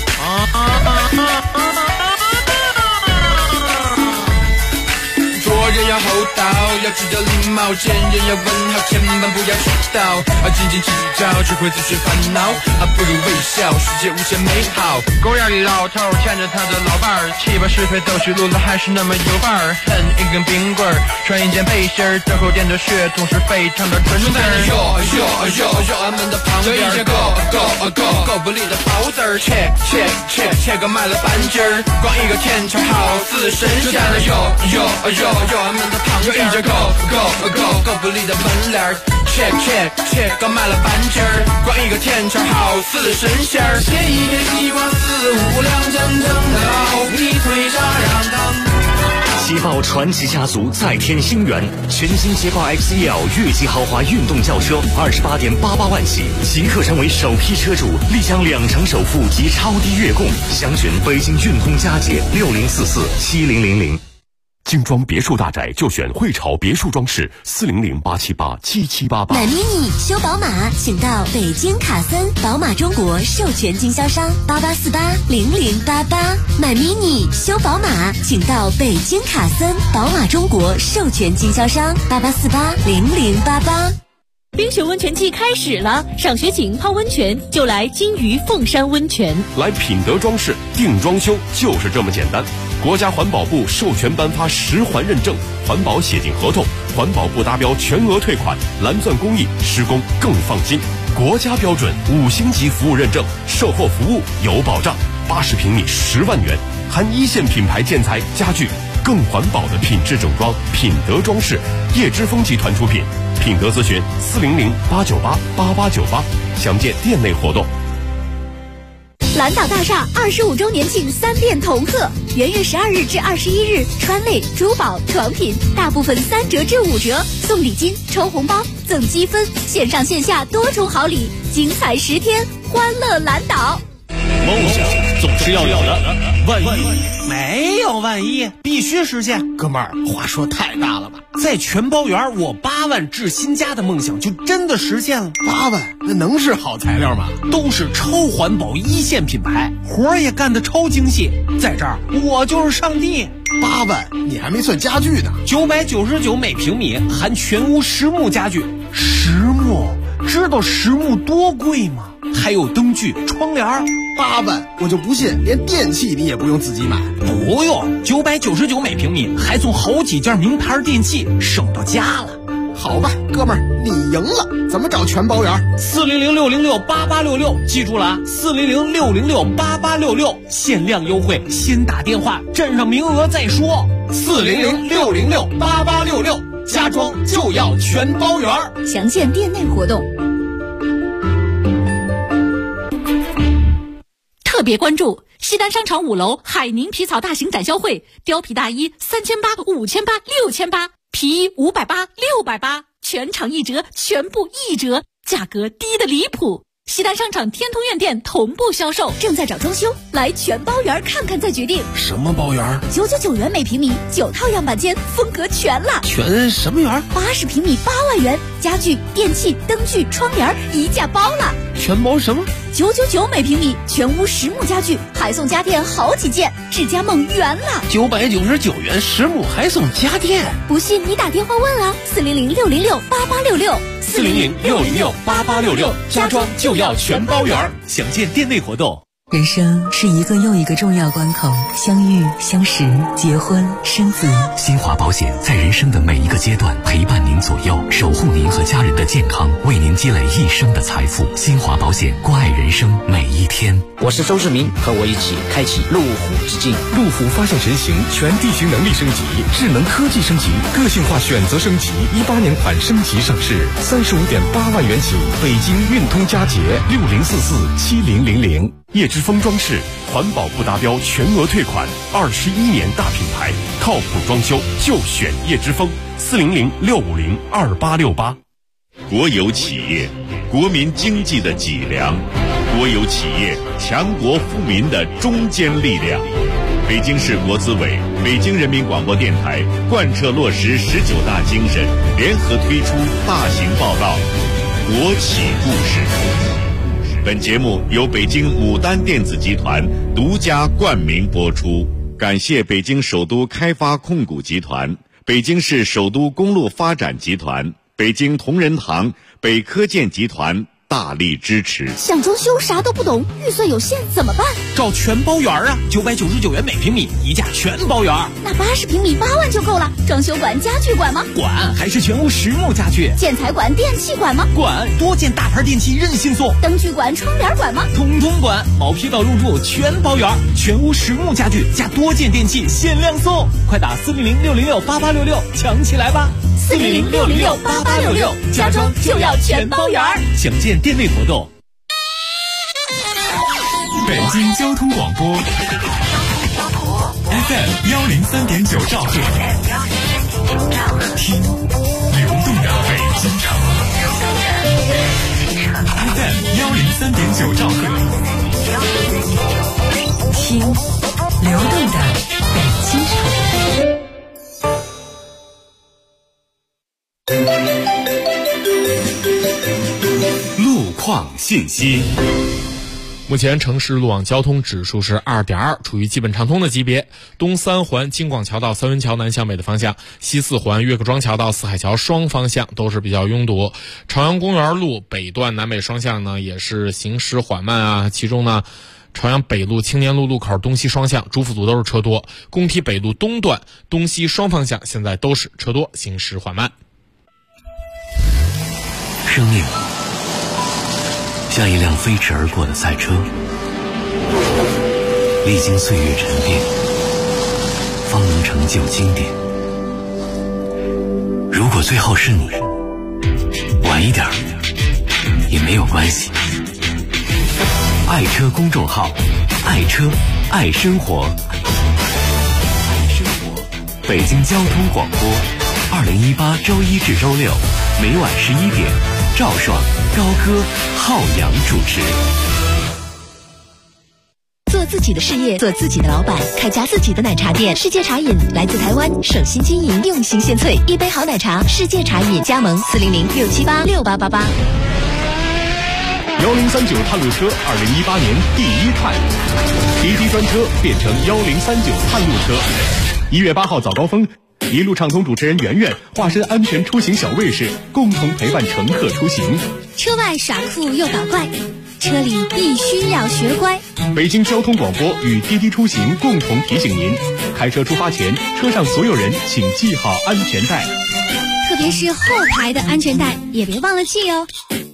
Speaker 14: 做人要厚道，要知道礼貌，见人要问好，千万不要迟到。斤斤计较只会自寻烦恼，不如微笑，世界无限美好。公园里老头牵着他的老伴儿，7、8、10岁走虚路了还是那么有范儿。啃一根冰棍儿，穿一件背心儿，德口店的血统是非常的纯正。yo，俺们的旁边一些狗不理的包子儿，切个卖了半斤儿，光一个天桥好似神仙的yo，俺们的旁边一只狗不理的门脸儿，切刚卖了半斤儿，光一个天桥好似神仙儿，写一篇西瓜4、5两真正的鲍鱼脆沙瓤当。
Speaker 16: 捷豹传奇家族再添新元，全新捷豹 XEL 越级豪华运动轿车28.88万起，即刻成为首批车主，立享2成首付及超低月供。详询北京运通佳捷60447000。
Speaker 12: 精装别墅大宅就选汇潮别墅装饰400-878-7788。
Speaker 1: 买 mini 修宝马，请到北京卡森宝马中国授权经销商88480088。买 mini 修宝马，请到北京卡森宝马中国授权经销商88480088。
Speaker 8: 冰雪温泉季开始了，赏雪景、泡温泉就来金鱼凤山温泉。
Speaker 17: 来品德装饰定装修就是这么简单。国家环保部授权颁发10环认证，环保写进合同，环保部达标全额退款，蓝钻工艺，施工更放心。国家标准5星级服务认证，售后服务有保障。80平米10万元，含1线品牌建材家具，更环保的品质整装。品德装饰，叶之峰集团出品。品德咨询400-898-8898，详见店内活动。
Speaker 8: 蓝岛大厦25周年庆3店同贺，元月12日至21日，川类、珠宝、床品大部分3折至5折，送礼金、抽红包、赠积分，线上线下多重好礼，精彩10天，欢乐蓝岛。
Speaker 6: 梦想总是要有的，万一
Speaker 18: 没有万一，必须实现。哥们儿，话说太大了吧？在全包园，我8万置新家的梦想就真的实现了。
Speaker 19: 8万，那能是好材料吗？
Speaker 18: 都是超环保1线品牌，活儿也干得超精细。在这儿，我就是上帝。
Speaker 19: 8万，你还没算家具呢。
Speaker 18: 999每平米，含全屋实木家具。实木，知道实木多贵吗？还有灯具、窗帘。
Speaker 19: 8万，我就不信连电器你也不用自己买。
Speaker 18: 不用，999每平米，还送好几件名牌电器，省到家了。
Speaker 19: 好吧，哥们儿，你赢了。怎么找全包园
Speaker 18: ？400-606-8866，记住了啊，400-606-8866，限量优惠，先打电话，占上名额再说。400-606-8866，家装就要全包园。
Speaker 8: 详见店内活动。特别关注西单商场5楼海宁皮草大型展销会，貂皮大衣3800、5800、6800，皮衣580、680，全场1折，全部1折，价格低得离谱。西单商场天通苑店同步销售，正在找装修，来全包园看看再决定。
Speaker 19: 什么包园
Speaker 8: ？999元每平米，9套样板间，风格全了。
Speaker 19: 全什么园
Speaker 8: ？80平米8万元，家具、电器、灯具、窗帘一价包了。
Speaker 19: 全包什么
Speaker 8: ？999每平米，全屋实木家具，还送家电好几件，置家梦圆了。
Speaker 19: 999元实木还送家电，
Speaker 8: 不信你打电话问啊
Speaker 6: ，400-606-8866，400-606-8866，家装就要全包圆。详见店内活动。
Speaker 20: 人生是一个又一个重要关口，相遇、相识、结婚、生子。
Speaker 3: 新华保险在人生的每一个阶段陪伴您左右，守护您和家人的健康，为您积累一生的财富。新华保险，关爱人生每一天。
Speaker 21: 我是周志明，和我一起开启路虎之境。
Speaker 12: 路虎发现神行，全地形能力升级，智能科技升级，个性化选择升级。18年款升级上市，35.8万元起，北京运通佳捷60447000。
Speaker 17: 叶之峰装饰，环保不达标全额退款，21年大品牌，靠谱装修就选叶之峰。400-650-2868。
Speaker 22: 国有企业，国民经济的脊梁；国有企业，强国富民的中坚力量。北京市国资委、北京人民广播电台贯彻落实19大精神，联合推出大型报道《国企故事》。本节目由北京牡丹电子集团独家冠名播出，感谢北京首都开发控股集团、北京市首都公路发展集团、北京同仁堂、北科建集团大力支持。
Speaker 8: 想装修啥都不懂，预算有限怎么办？
Speaker 18: 找全包园啊，999元每平米，一价全包园。
Speaker 8: 那80平米8万就够了。装修管、家具管吗？
Speaker 18: 管，还是全屋实木家具。
Speaker 8: 建材管、电器管吗？
Speaker 18: 管，多件大牌电器任性送。
Speaker 8: 灯具管、窗帘管吗？
Speaker 18: 统统管，毛坯到入住全包园，全屋实木家具加多件电器限量送。快打400-606-8866，抢起来吧
Speaker 8: ！400-606-8866，家装就要全包园。
Speaker 6: 详见店内活动。
Speaker 12: 北京交通广播 FM 103.9兆赫，听流动的北京城。FM 103.9兆赫，
Speaker 20: 听流动的北京城。
Speaker 22: 路况信息。
Speaker 4: 目前城市路网交通指数是2.2，处于基本畅通的级别。东三环京广桥到三元桥南向北的方向，西四环岳各庄桥到四海桥双方向都是比较拥堵。朝阳公园路北段南北双向呢也是行驶缓慢啊，其中呢朝阳北路青年路路口东西双向主辅路都是车多，工体北路东段东西双方向现在都是车多，行驶缓慢。
Speaker 16: 生命像一辆飞驰而过的赛车，历经岁月沉淀，方能成就经典。如果最后是你，晚一点也没有关系。爱车公众号，爱车爱生活，爱生活。北京交通广播，2018周一至周六每晚11点，赵爽、高歌、浩洋主持。
Speaker 2: 做自己的事业，做自己的老板，开家自己的奶茶店。世界茶饮来自台湾，省心经营，用心献萃，一杯好奶茶。世界茶饮加盟400-678-6888。
Speaker 12: 1039探路车2018年第1探，滴滴专车变成1039探路车。1月8号早高峰，一路畅通主持人圆圆化身安全出行小卫士，共同陪伴乘客出行。
Speaker 2: 车外耍酷又搞怪，车里必须要学乖。
Speaker 12: 北京交通广播与滴滴出行共同提醒您：开车出发前，车上所有人请系好安全带，
Speaker 2: 特别是后排的安全带也别忘了系哦。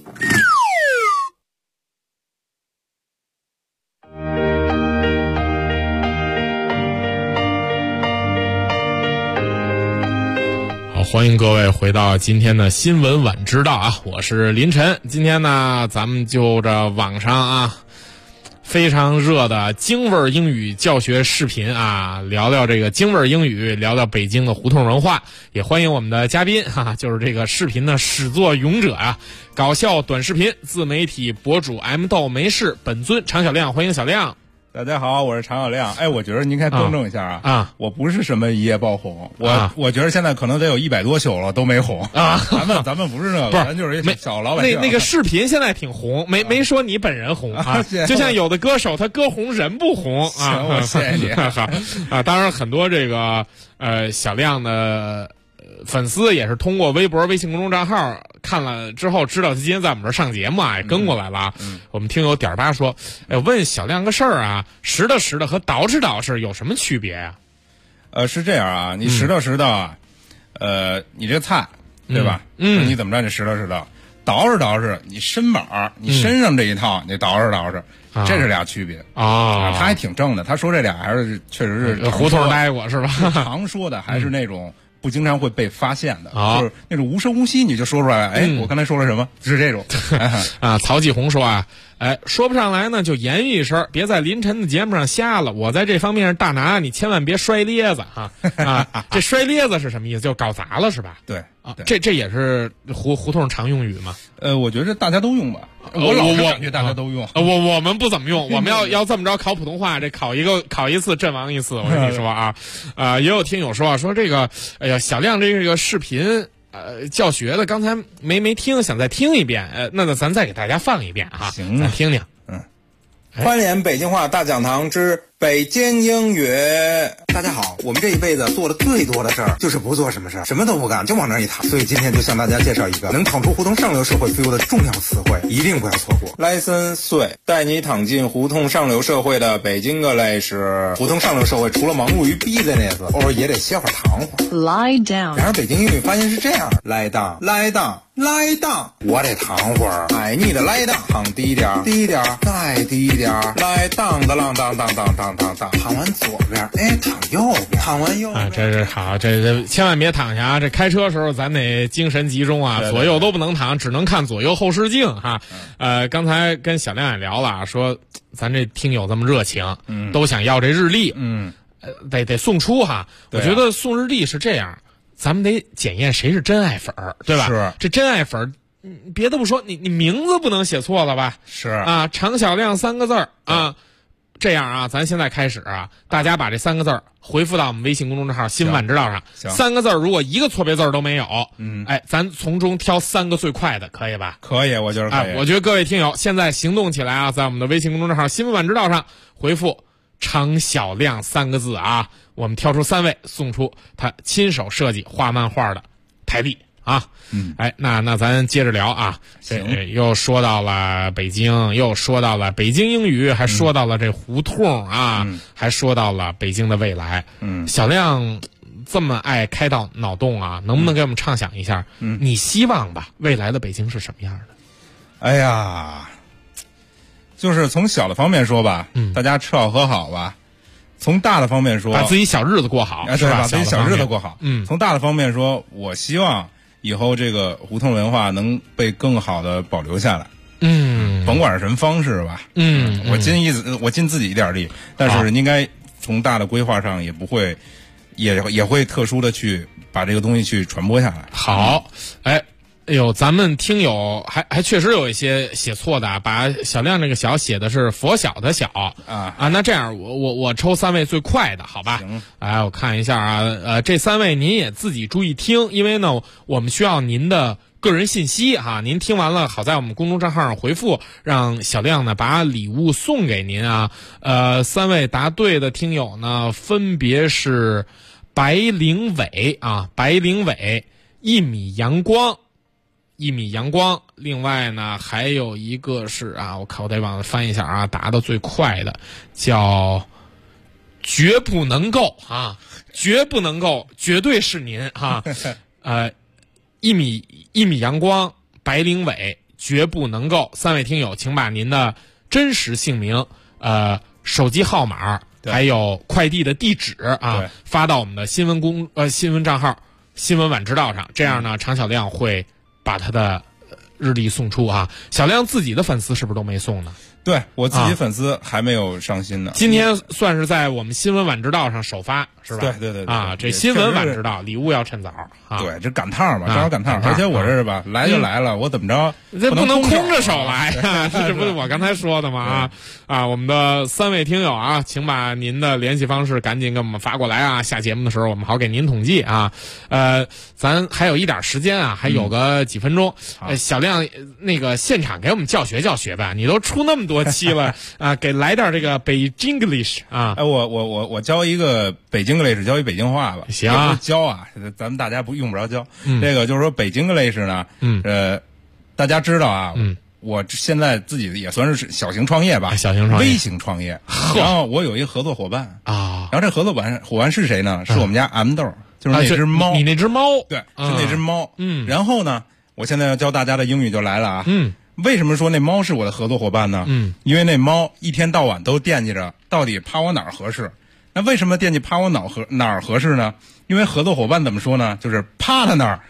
Speaker 4: 欢迎各位回到今天的新闻晚知道啊，我是林晨。今天呢，咱们就这网上啊非常热的京味儿英语教学视频啊，聊聊这个京味儿英语，聊聊北京的胡同文化。也欢迎我们的嘉宾就是这个视频的始作俑者啊，搞笑短视频自媒体博主 M 豆没事本尊常小亮，欢迎小亮。
Speaker 11: 大家好，我是常小亮。我觉得您该更正一下啊！我不是什么一夜爆红，我觉得现在可能得有100多宿了都没红啊！咱们不是那个，咱就是一小老百姓。
Speaker 4: 那个视频现在挺红，没说你本人红啊。就像有的歌手他歌红人不红啊。
Speaker 11: 行，我谢谢你
Speaker 4: 啊！当然很多这个小亮的粉丝也是通过微博、微信公众账号看了之后，知道他今天在我们这儿上节目啊，也跟过来了。我们听友点8说，问小亮个事儿啊，拾掇拾掇和捯饬有什么区别呀？
Speaker 11: 是这样啊，你拾掇啊，你这菜对吧？你怎么着？你拾掇捯饬，你身板你身上这一套，你捯饬，这是俩区别啊。他还挺正的，他说这俩还是确实是
Speaker 4: 胡同待过是吧？
Speaker 11: 常说的还是那种。不经常会被发现的，就是那种无声无息你就说出来了。我刚才说了什么？是这种
Speaker 4: 啊。曹继红说啊，说不上来呢，就言语一声，别在凌晨的节目上瞎了。我在这方面是大拿，你千万别摔咧子啊！这摔咧子是什么意思？就搞砸了是吧？
Speaker 11: 对
Speaker 4: 啊，这也是胡同常用语吗？
Speaker 11: 我觉得大家都用吧。我老是感觉大家都用。
Speaker 4: 我们不怎么用，我们要这么着考普通话，这考一次阵亡一次。我跟你说啊，也有听友说这个，哎呀，小亮这个视频教学的，刚才没听，想再听一遍。那咱再给大家放一遍啊，
Speaker 11: 行，
Speaker 4: 咱听听。
Speaker 10: 欢迎北京话大讲堂之北京英语。大家好，我们这一辈子做的最多的事儿就是不做什么事儿，什么都不干，就往那儿一躺。所以今天就向大家介绍一个能躺出胡同上流社会 feel 的重要词汇，一定不要错过。Lesson 3，带你躺进胡同上流社会的北京个类是，胡同上流社会除了忙碌于 business， 偶尔也得歇会儿躺会儿。
Speaker 7: Lie down。
Speaker 10: 然而北京英语发音是这样 ，lie down，lie down。lie down， 我得躺会儿。你得 lie down， 躺低点，低点，再低点 ，lie down 的浪当，躺完左边，躺右边，躺完右边。
Speaker 4: 这是好，这千万别躺下啊！这开车时候咱得精神集中啊，左右都不能躺，只能看左右后视镜哈。刚才跟小亮也聊了，说咱这听友这么热情，都想要这日历，得送出哈。我觉得送日历是这样。咱们得检验谁是真爱粉儿，对吧？
Speaker 11: 是
Speaker 4: 这真爱粉儿，别的不说，你名字不能写错了吧？
Speaker 11: 是
Speaker 4: 啊，常小亮3个字啊， 这样啊，咱现在开始啊，大家把这3个字回复到我们微信公众号新闻晚知道上。3个字如果一个错别字都没有，咱从中挑3个最快的，可以吧？
Speaker 11: 可以，我觉得可以。
Speaker 4: 我觉得各位听友现在行动起来啊，在我们的微信公众号新闻晚知道上回复常小亮3个字啊，我们挑出3位，送出他亲手设计画漫画的台历啊。那咱接着聊啊，又说到了北京，又说到了北京英语，还说到了这胡同啊，还说到了北京的未来。小亮这么爱开到脑洞啊，能不能给我们畅想一下？你希望吧，未来的北京是什么样的？
Speaker 11: 哎呀，就是从小的方面说吧，大家吃好喝好吧。从大的方面说，
Speaker 4: 把自己小日子过好，
Speaker 11: 对，把自己小日子过好。从大的方面说，我希望以后这个胡同文化能被更好的保留下来。甭管是什么方式吧。我尽自己一点力，但是应该从大的规划上也不会，也会特殊的去把这个东西去传播下来。
Speaker 4: 好，哎呦，咱们听友还确实有一些写错的啊，把小亮这个小写的是佛小的小啊。那这样我抽3位最快的，好吧？
Speaker 11: 行。
Speaker 4: 我看一下啊，这3位您也自己注意听，因为呢我们需要您的个人信息哈。您听完了，好在我们公众账号上回复，让小亮呢把礼物送给您啊。3位答对的听友呢，分别是白灵伟啊，白灵伟，1米阳光。1米阳光，另外呢还有一个是啊，我得往翻一下啊，答的最快的叫绝不能够啊，绝不能够，绝对是您啊。1米阳光，白灵伟，绝不能够，3位听友请把您的真实姓名、手机号码还有快递的地址啊发到我们的新闻账号新闻晚知道上，这样呢常小亮会把他的日历送出啊。小亮自己的粉丝是不是都没送呢？
Speaker 11: 对，我自己粉丝还没有上新呢。
Speaker 4: 今天算是在我们新闻晚知道上首发，是吧？
Speaker 11: 对
Speaker 4: 啊，这新闻晚知道礼物要趁早啊。
Speaker 11: 对，这赶趟嘛，正好赶趟。而且我这是吧，来就来了，我怎么着？
Speaker 4: 这不能空着手来呀！这不是我刚才说的吗？我们的3位听友啊，请把您的联系方式赶紧给我们发过来啊！下节目的时候我们好给您统计啊。咱还有一点时间啊，还有个几分钟。小亮那个现场给我们教学吧，你都出那么多期了啊，给来点这个北京 English 啊！
Speaker 11: 我教一个北京 English， 教一北京话吧。
Speaker 4: 行啊，
Speaker 11: 教啊，咱们大家用不着教。这个就是说北京 English 呢，大家知道啊，我现在自己也算是小型创业吧，微型创业。然后我有一个合作伙伴啊，然后这合作伙伴是谁呢？是我们家 M 豆，就是那只猫。
Speaker 4: 你那只猫？
Speaker 11: 对，是那只猫。然后呢，我现在要教大家的英语就来了啊。为什么说那猫是我的合作伙伴呢？因为那猫一天到晚都惦记着到底趴我哪儿合适。那为什么惦记趴我哪儿合适呢？因为合作伙伴怎么说呢？就是趴他那儿。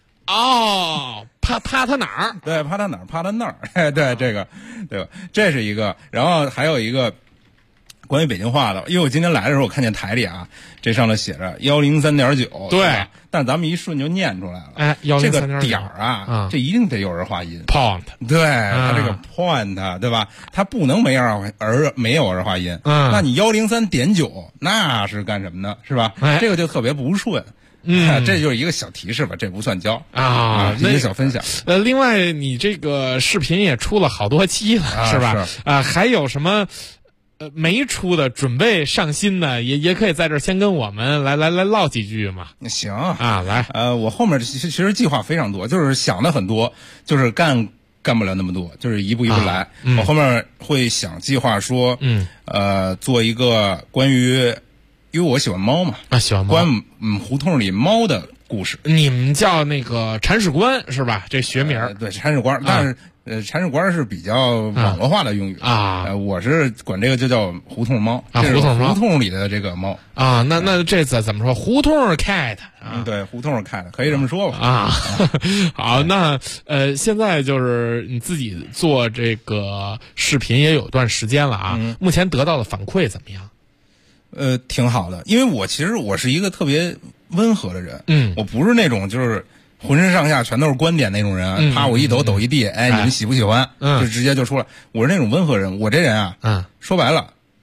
Speaker 4: 趴他哪儿？
Speaker 11: 对，趴他哪儿？趴他那儿。对，这个，对吧？这是一个。然后还有一个关于北京话的，因为我今天来的时候，我看见台里啊，这上头写着103.9，
Speaker 4: 对，
Speaker 11: 但咱们一顺就念出来了。
Speaker 4: 这
Speaker 11: 个点儿啊，这一定得有儿化音
Speaker 4: ，point，
Speaker 11: 对，它这个 point， 对吧？它不能没有儿化音。那你103.9，那是干什么呢？是吧？这个就特别不顺。这就是一个小提示吧，这不算教啊，一个小分享。
Speaker 4: 另外你这个视频也出了好多期了，是吧？还有什么没出的，准备上新的，也可以在这儿先跟我们来唠几句嘛。
Speaker 11: 行
Speaker 4: 啊，来，
Speaker 11: 我后面其实计划非常多，就是想的很多，就是干不了那么多，就是一步一步来。我后面会想计划说，做一个关于。因为我喜欢猫嘛，
Speaker 4: 喜欢猫，
Speaker 11: 关胡同里猫的故事。
Speaker 4: 你们叫那个铲屎官是吧？这学名
Speaker 11: 对，铲屎官，但是铲屎官是比较网络化的用语
Speaker 4: 啊。
Speaker 11: 我是管这个就叫胡同猫
Speaker 4: 啊，
Speaker 11: 胡同里的这个猫
Speaker 4: 啊。那这怎么说？胡同 cat 啊，
Speaker 11: 对，胡同 cat 可以这么说吧
Speaker 4: 啊。好，那现在就是你自己做这个视频也有段时间了啊，目前得到的反馈怎么样？
Speaker 11: 挺好的，因为其实我是一个特别温和的人，我不是那种就是浑身上下全都是观点那种人，啪我一抖一地，你们喜不喜欢？就直接就出来。我是那种温和人，我这人啊，说白了，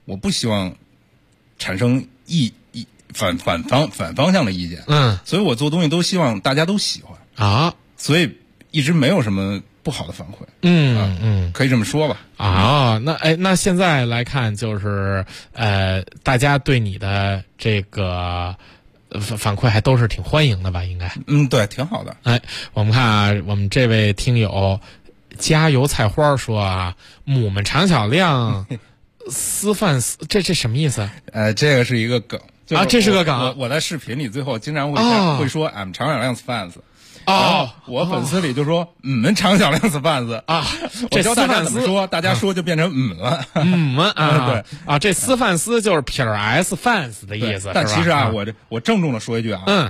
Speaker 11: 我不希望产生反方向的意见，所以我做东西都希望大家都喜欢啊，所以一直没有什么不好的反馈，可以这么说吧。
Speaker 4: 啊，那现在来看，就是大家对你的这个反馈还都是挺欢迎的吧？应该，
Speaker 11: 对，挺好的。
Speaker 4: 我们看啊，我们这位听友加油菜花说啊，母们常小亮私饭私，这什么意思？
Speaker 11: 这个是一个梗
Speaker 4: 啊，这是个梗。
Speaker 11: 我在视频里最后经常会说 I'm 常小亮 fans。我粉丝里就说们常小亮 fans 啊，我教大家怎么说，大家说就变成了
Speaker 4: 对啊，这私饭丝就是撇 s fans 的意思。
Speaker 11: 但其实啊，我郑重的说一句啊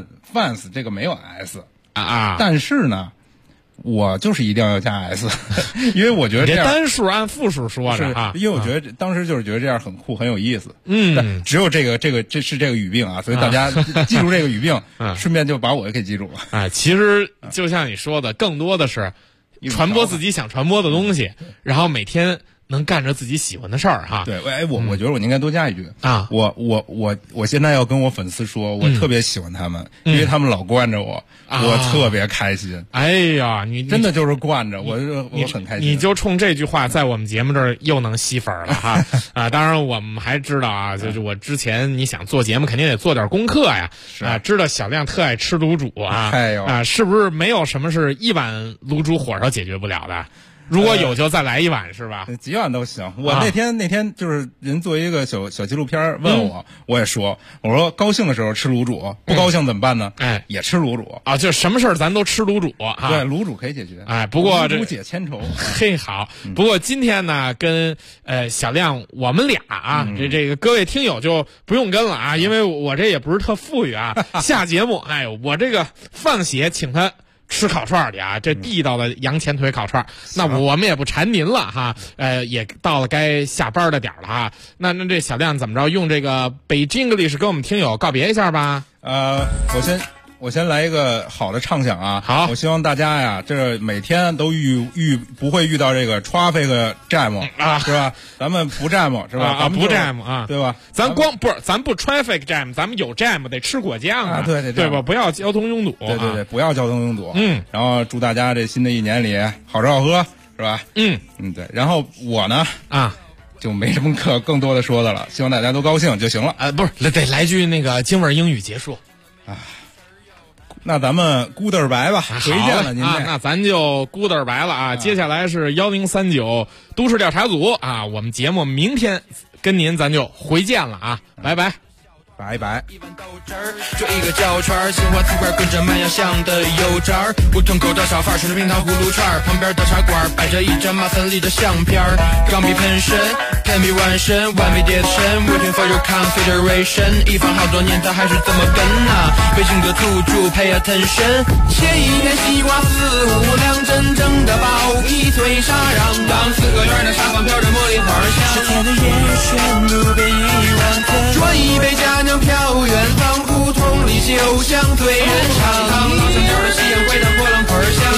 Speaker 11: ，fans 这个没有 s 但是呢，我就是一定要加 s， 因为我觉得这
Speaker 4: 单数按复数说着啊，
Speaker 11: 因为我觉得当时就是觉得这样很酷很有意思。但只有这是这个语病啊，所以大家记住这个语病，顺便就把我给记住了。
Speaker 4: 其实就像你说的，更多的是传播自己想传播的东西，然后每天能干着自己喜欢的事儿哈。
Speaker 11: 对，我觉得我应该多加一句啊，我现在要跟我粉丝说，我特别喜欢他们，因为他们老惯着我，我特别开心。
Speaker 4: 哎呀，你
Speaker 11: 真的就是惯着我很开心。
Speaker 4: 你就冲这句话在我们节目这儿又能吸粉了哈啊！当然我们还知道啊，就是我之前你想做节目肯定得做点功课呀啊，知道小亮特爱吃卤煮啊，是不是没有什么是一碗卤煮火烧解决不了的？如果有就再来一碗是吧？
Speaker 11: 几碗都行。我那天就是人做一个小纪录片问我，我也说，我说高兴的时候吃卤煮，不高兴怎么办呢？也吃卤煮
Speaker 4: 啊，就什么事儿咱都吃卤煮啊。
Speaker 11: 对，卤煮可以解决。
Speaker 4: 不过
Speaker 11: 卤煮解千愁。
Speaker 4: 嘿，好。不过今天呢，跟小亮我们俩啊，这个各位听友就不用跟了啊，因为我这也不是特富裕啊。下节目，我这个放血请他吃烤串去啊，这地道的羊前腿烤串，那我们也不缠您了哈。也到了该下班的点了哈。那这小亮怎么着，用这个北京 English 跟我们听友告别一下吧。
Speaker 11: 我先来一个好的畅想啊！
Speaker 4: 好，
Speaker 11: 我希望大家呀，这每天都不会遇到这个 traffic jam 啊，是吧？咱们不 jam 是吧？咱们
Speaker 4: 不 jam 啊，
Speaker 11: 对吧？
Speaker 4: 咱不 traffic jam， 咱们有 jam 得吃果酱啊，
Speaker 11: 对
Speaker 4: 吧？不要交通拥堵，
Speaker 11: 对，不要交通拥堵。然后祝大家这新的一年里好吃好喝，是吧？对。然后我呢就没什么更多的说的了，希望大家都高兴就行了。
Speaker 4: 不是，得来句那个京味英语结束
Speaker 11: 啊。那咱们goodbye吧，回见了您。
Speaker 4: 那咱就goodbye了啊！接下来是1039都市调查组啊，我们节目明天跟您咱就回见了啊，拜拜。
Speaker 11: 拜拜。
Speaker 14: 就一个胶圈，杏花瓷罐跟着麦芽香的油渣儿，胡同口的小贩顺着冰糖葫芦串，旁边的茶馆摆着一张马三立的相片儿，钢笔喷身，天笔万身，完美叠身 ，Waiting for your consideration， 一放好多年他还是这么跟啊，北京的土著 pay attention， 前一天西瓜4、5两，真正的包皮脆沙瓤，当4个圆的沙发飘着茉莉花香，
Speaker 15: 10天的夜深路边一碗汤，
Speaker 14: 转一杯佳酿飘远方，胡同里酒香醉人肠，老城角的夕阳回荡波浪盆香，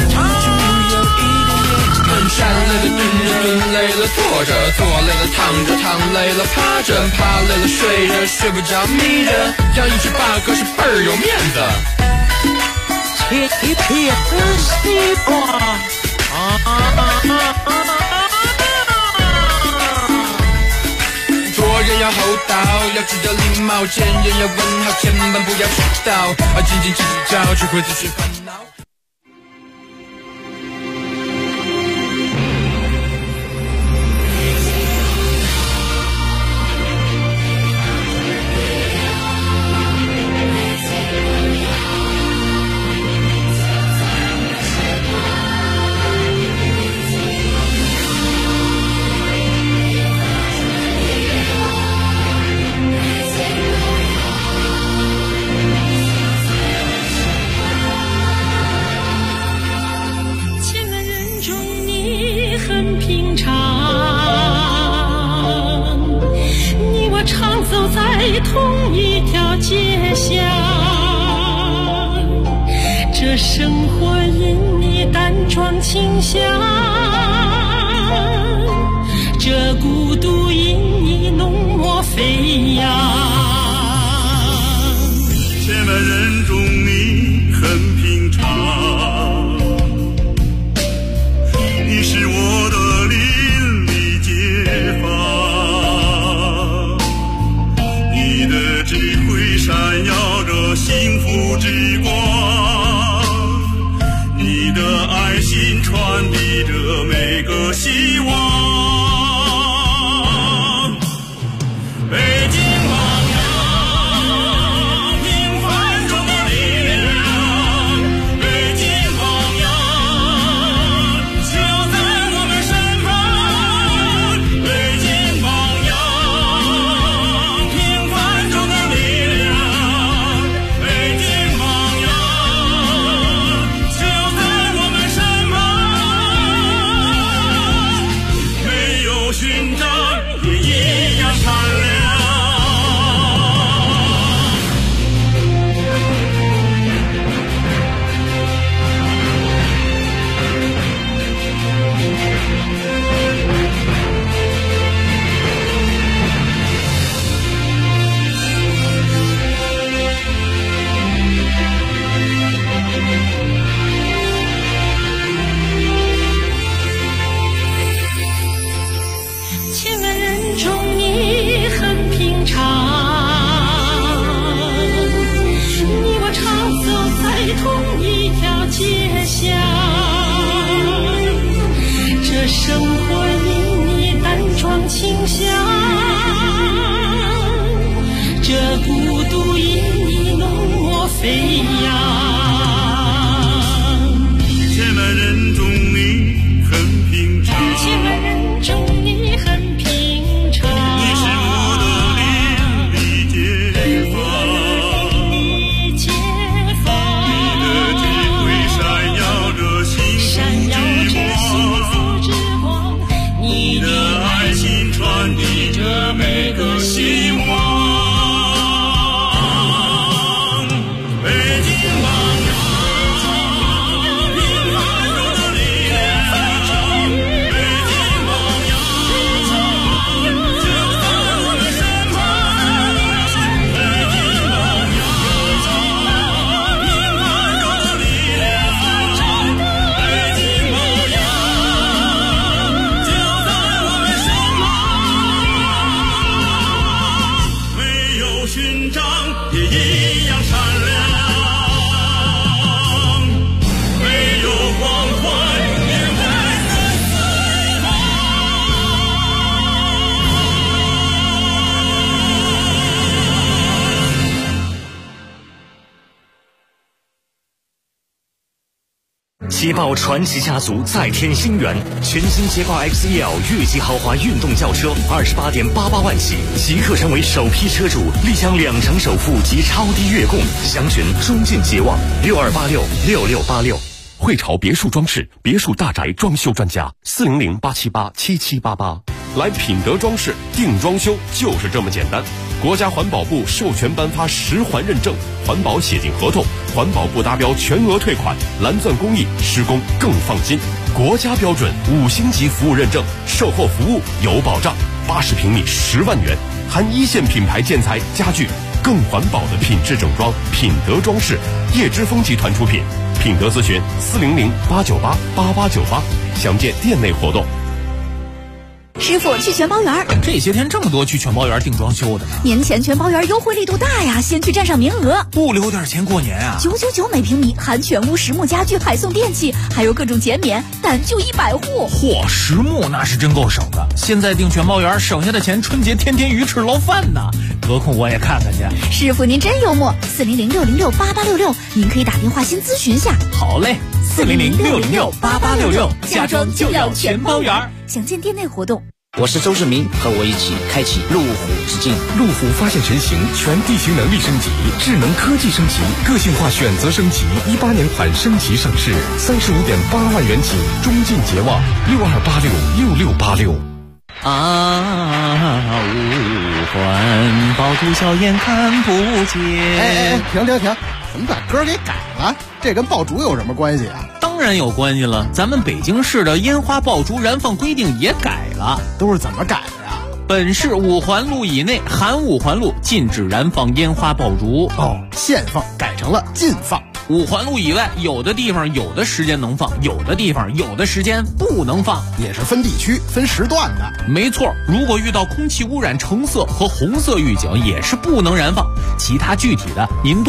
Speaker 14: 站累了蹲累了坐着累了躺着躺累了趴着趴累了睡着睡不着眯着，养一只8哥是倍儿有面子。西瓜做人要厚道，要知道礼貌，见人要问好，千万不要迟到，斤斤计较只会自寻烦恼。
Speaker 5: 同一条街巷，这生活因你淡妆清香，这孤独因飞扬。
Speaker 9: 千万人中你很平常，你是我的邻里街坊，你的智慧闪耀着幸福之光，你的爱心传递着每个希望。北京榜样，平凡中的力量，北京榜样，就在我们身旁。北京榜样，平凡中的力量，北京榜样，就在我们身旁。没有勋章也一样闪亮。
Speaker 5: 千万人中你很平常，你我常走在同一条街巷，这生活因你淡妆清香，这孤独因你浓墨飞扬。
Speaker 9: 千万人中你很平常，
Speaker 5: 千万人中你很平常，
Speaker 9: 你是我的邻里街坊，你的智慧闪耀着幸福之光，你的爱心传递着每个希望。北京榜样，平凡中的力量，北京榜样，就在我们身旁。北京榜样，平凡中的力量，北京榜样，就在我们身旁。没有勋章也一样闪亮，没有光环也还在四方。
Speaker 16: 捷豹传奇家族再添新元，全新捷豹 XEL 越级豪华运动轿车28.88万起，即刻成为首批车主，立享2成首付及超低月供。详询中晋捷望62866686。
Speaker 17: 汇潮别墅装饰，别墅大宅装修专家，400-878-7788。来品德装饰定装修就是这么简单。国家环保部授权颁发10环认证，环保写进合同，环保部达标全额退款，蓝钻工艺，施工更放心。国家标准5星级服务认证，售后服务有保障。80平米10万元，含1线品牌建材家具，更环保的品质整装。品德装饰，叶之峰集团出品。品德咨询400-898-8898，详见店内活动。
Speaker 2: 师傅，去全包园。
Speaker 18: 这些天这么多去全包园定装修的呢。
Speaker 2: 年前全包园优惠力度大呀，先去占上名额。
Speaker 18: 不留点钱过年啊
Speaker 2: ？999每平米，含全屋实木家具，还送电器，还有各种减免，但就100户。
Speaker 18: 嚯，实木那是真够省的。现在订全包园，省下的钱春节天天鱼翅捞饭呢。得空我也看看去。
Speaker 2: 师傅您真幽默，400-606-8866，您可以打电话先咨询下。
Speaker 18: 好嘞，400-606-8866，家装就要全包园。
Speaker 2: 详见店内活动。
Speaker 21: 我是周志明，和我一起开启路虎之境。
Speaker 12: 路虎发现全新全地形能力升级，智能科技升级，个性化选择升级。18年款升级上市，35.8万元起，中晋捷望62866686。
Speaker 18: 五环抱住小眼看不见。
Speaker 19: 停！怎么把歌给改了？这跟爆竹有什么关系啊？
Speaker 18: 当然有关系了，咱们北京市的烟花爆竹燃放规定也改了。
Speaker 19: 都是怎么改的呀？
Speaker 1: 本市5环路以内含5环路禁止燃放烟花爆竹。
Speaker 19: 限放改成了禁放。
Speaker 1: 5环路以外，有的地方有的时间能放，有的地方有的时间不能放，
Speaker 19: 也是分地区分时段的。
Speaker 1: 没错，如果遇到空气污染橙色和红色预警，也是不能燃放。其他具体的您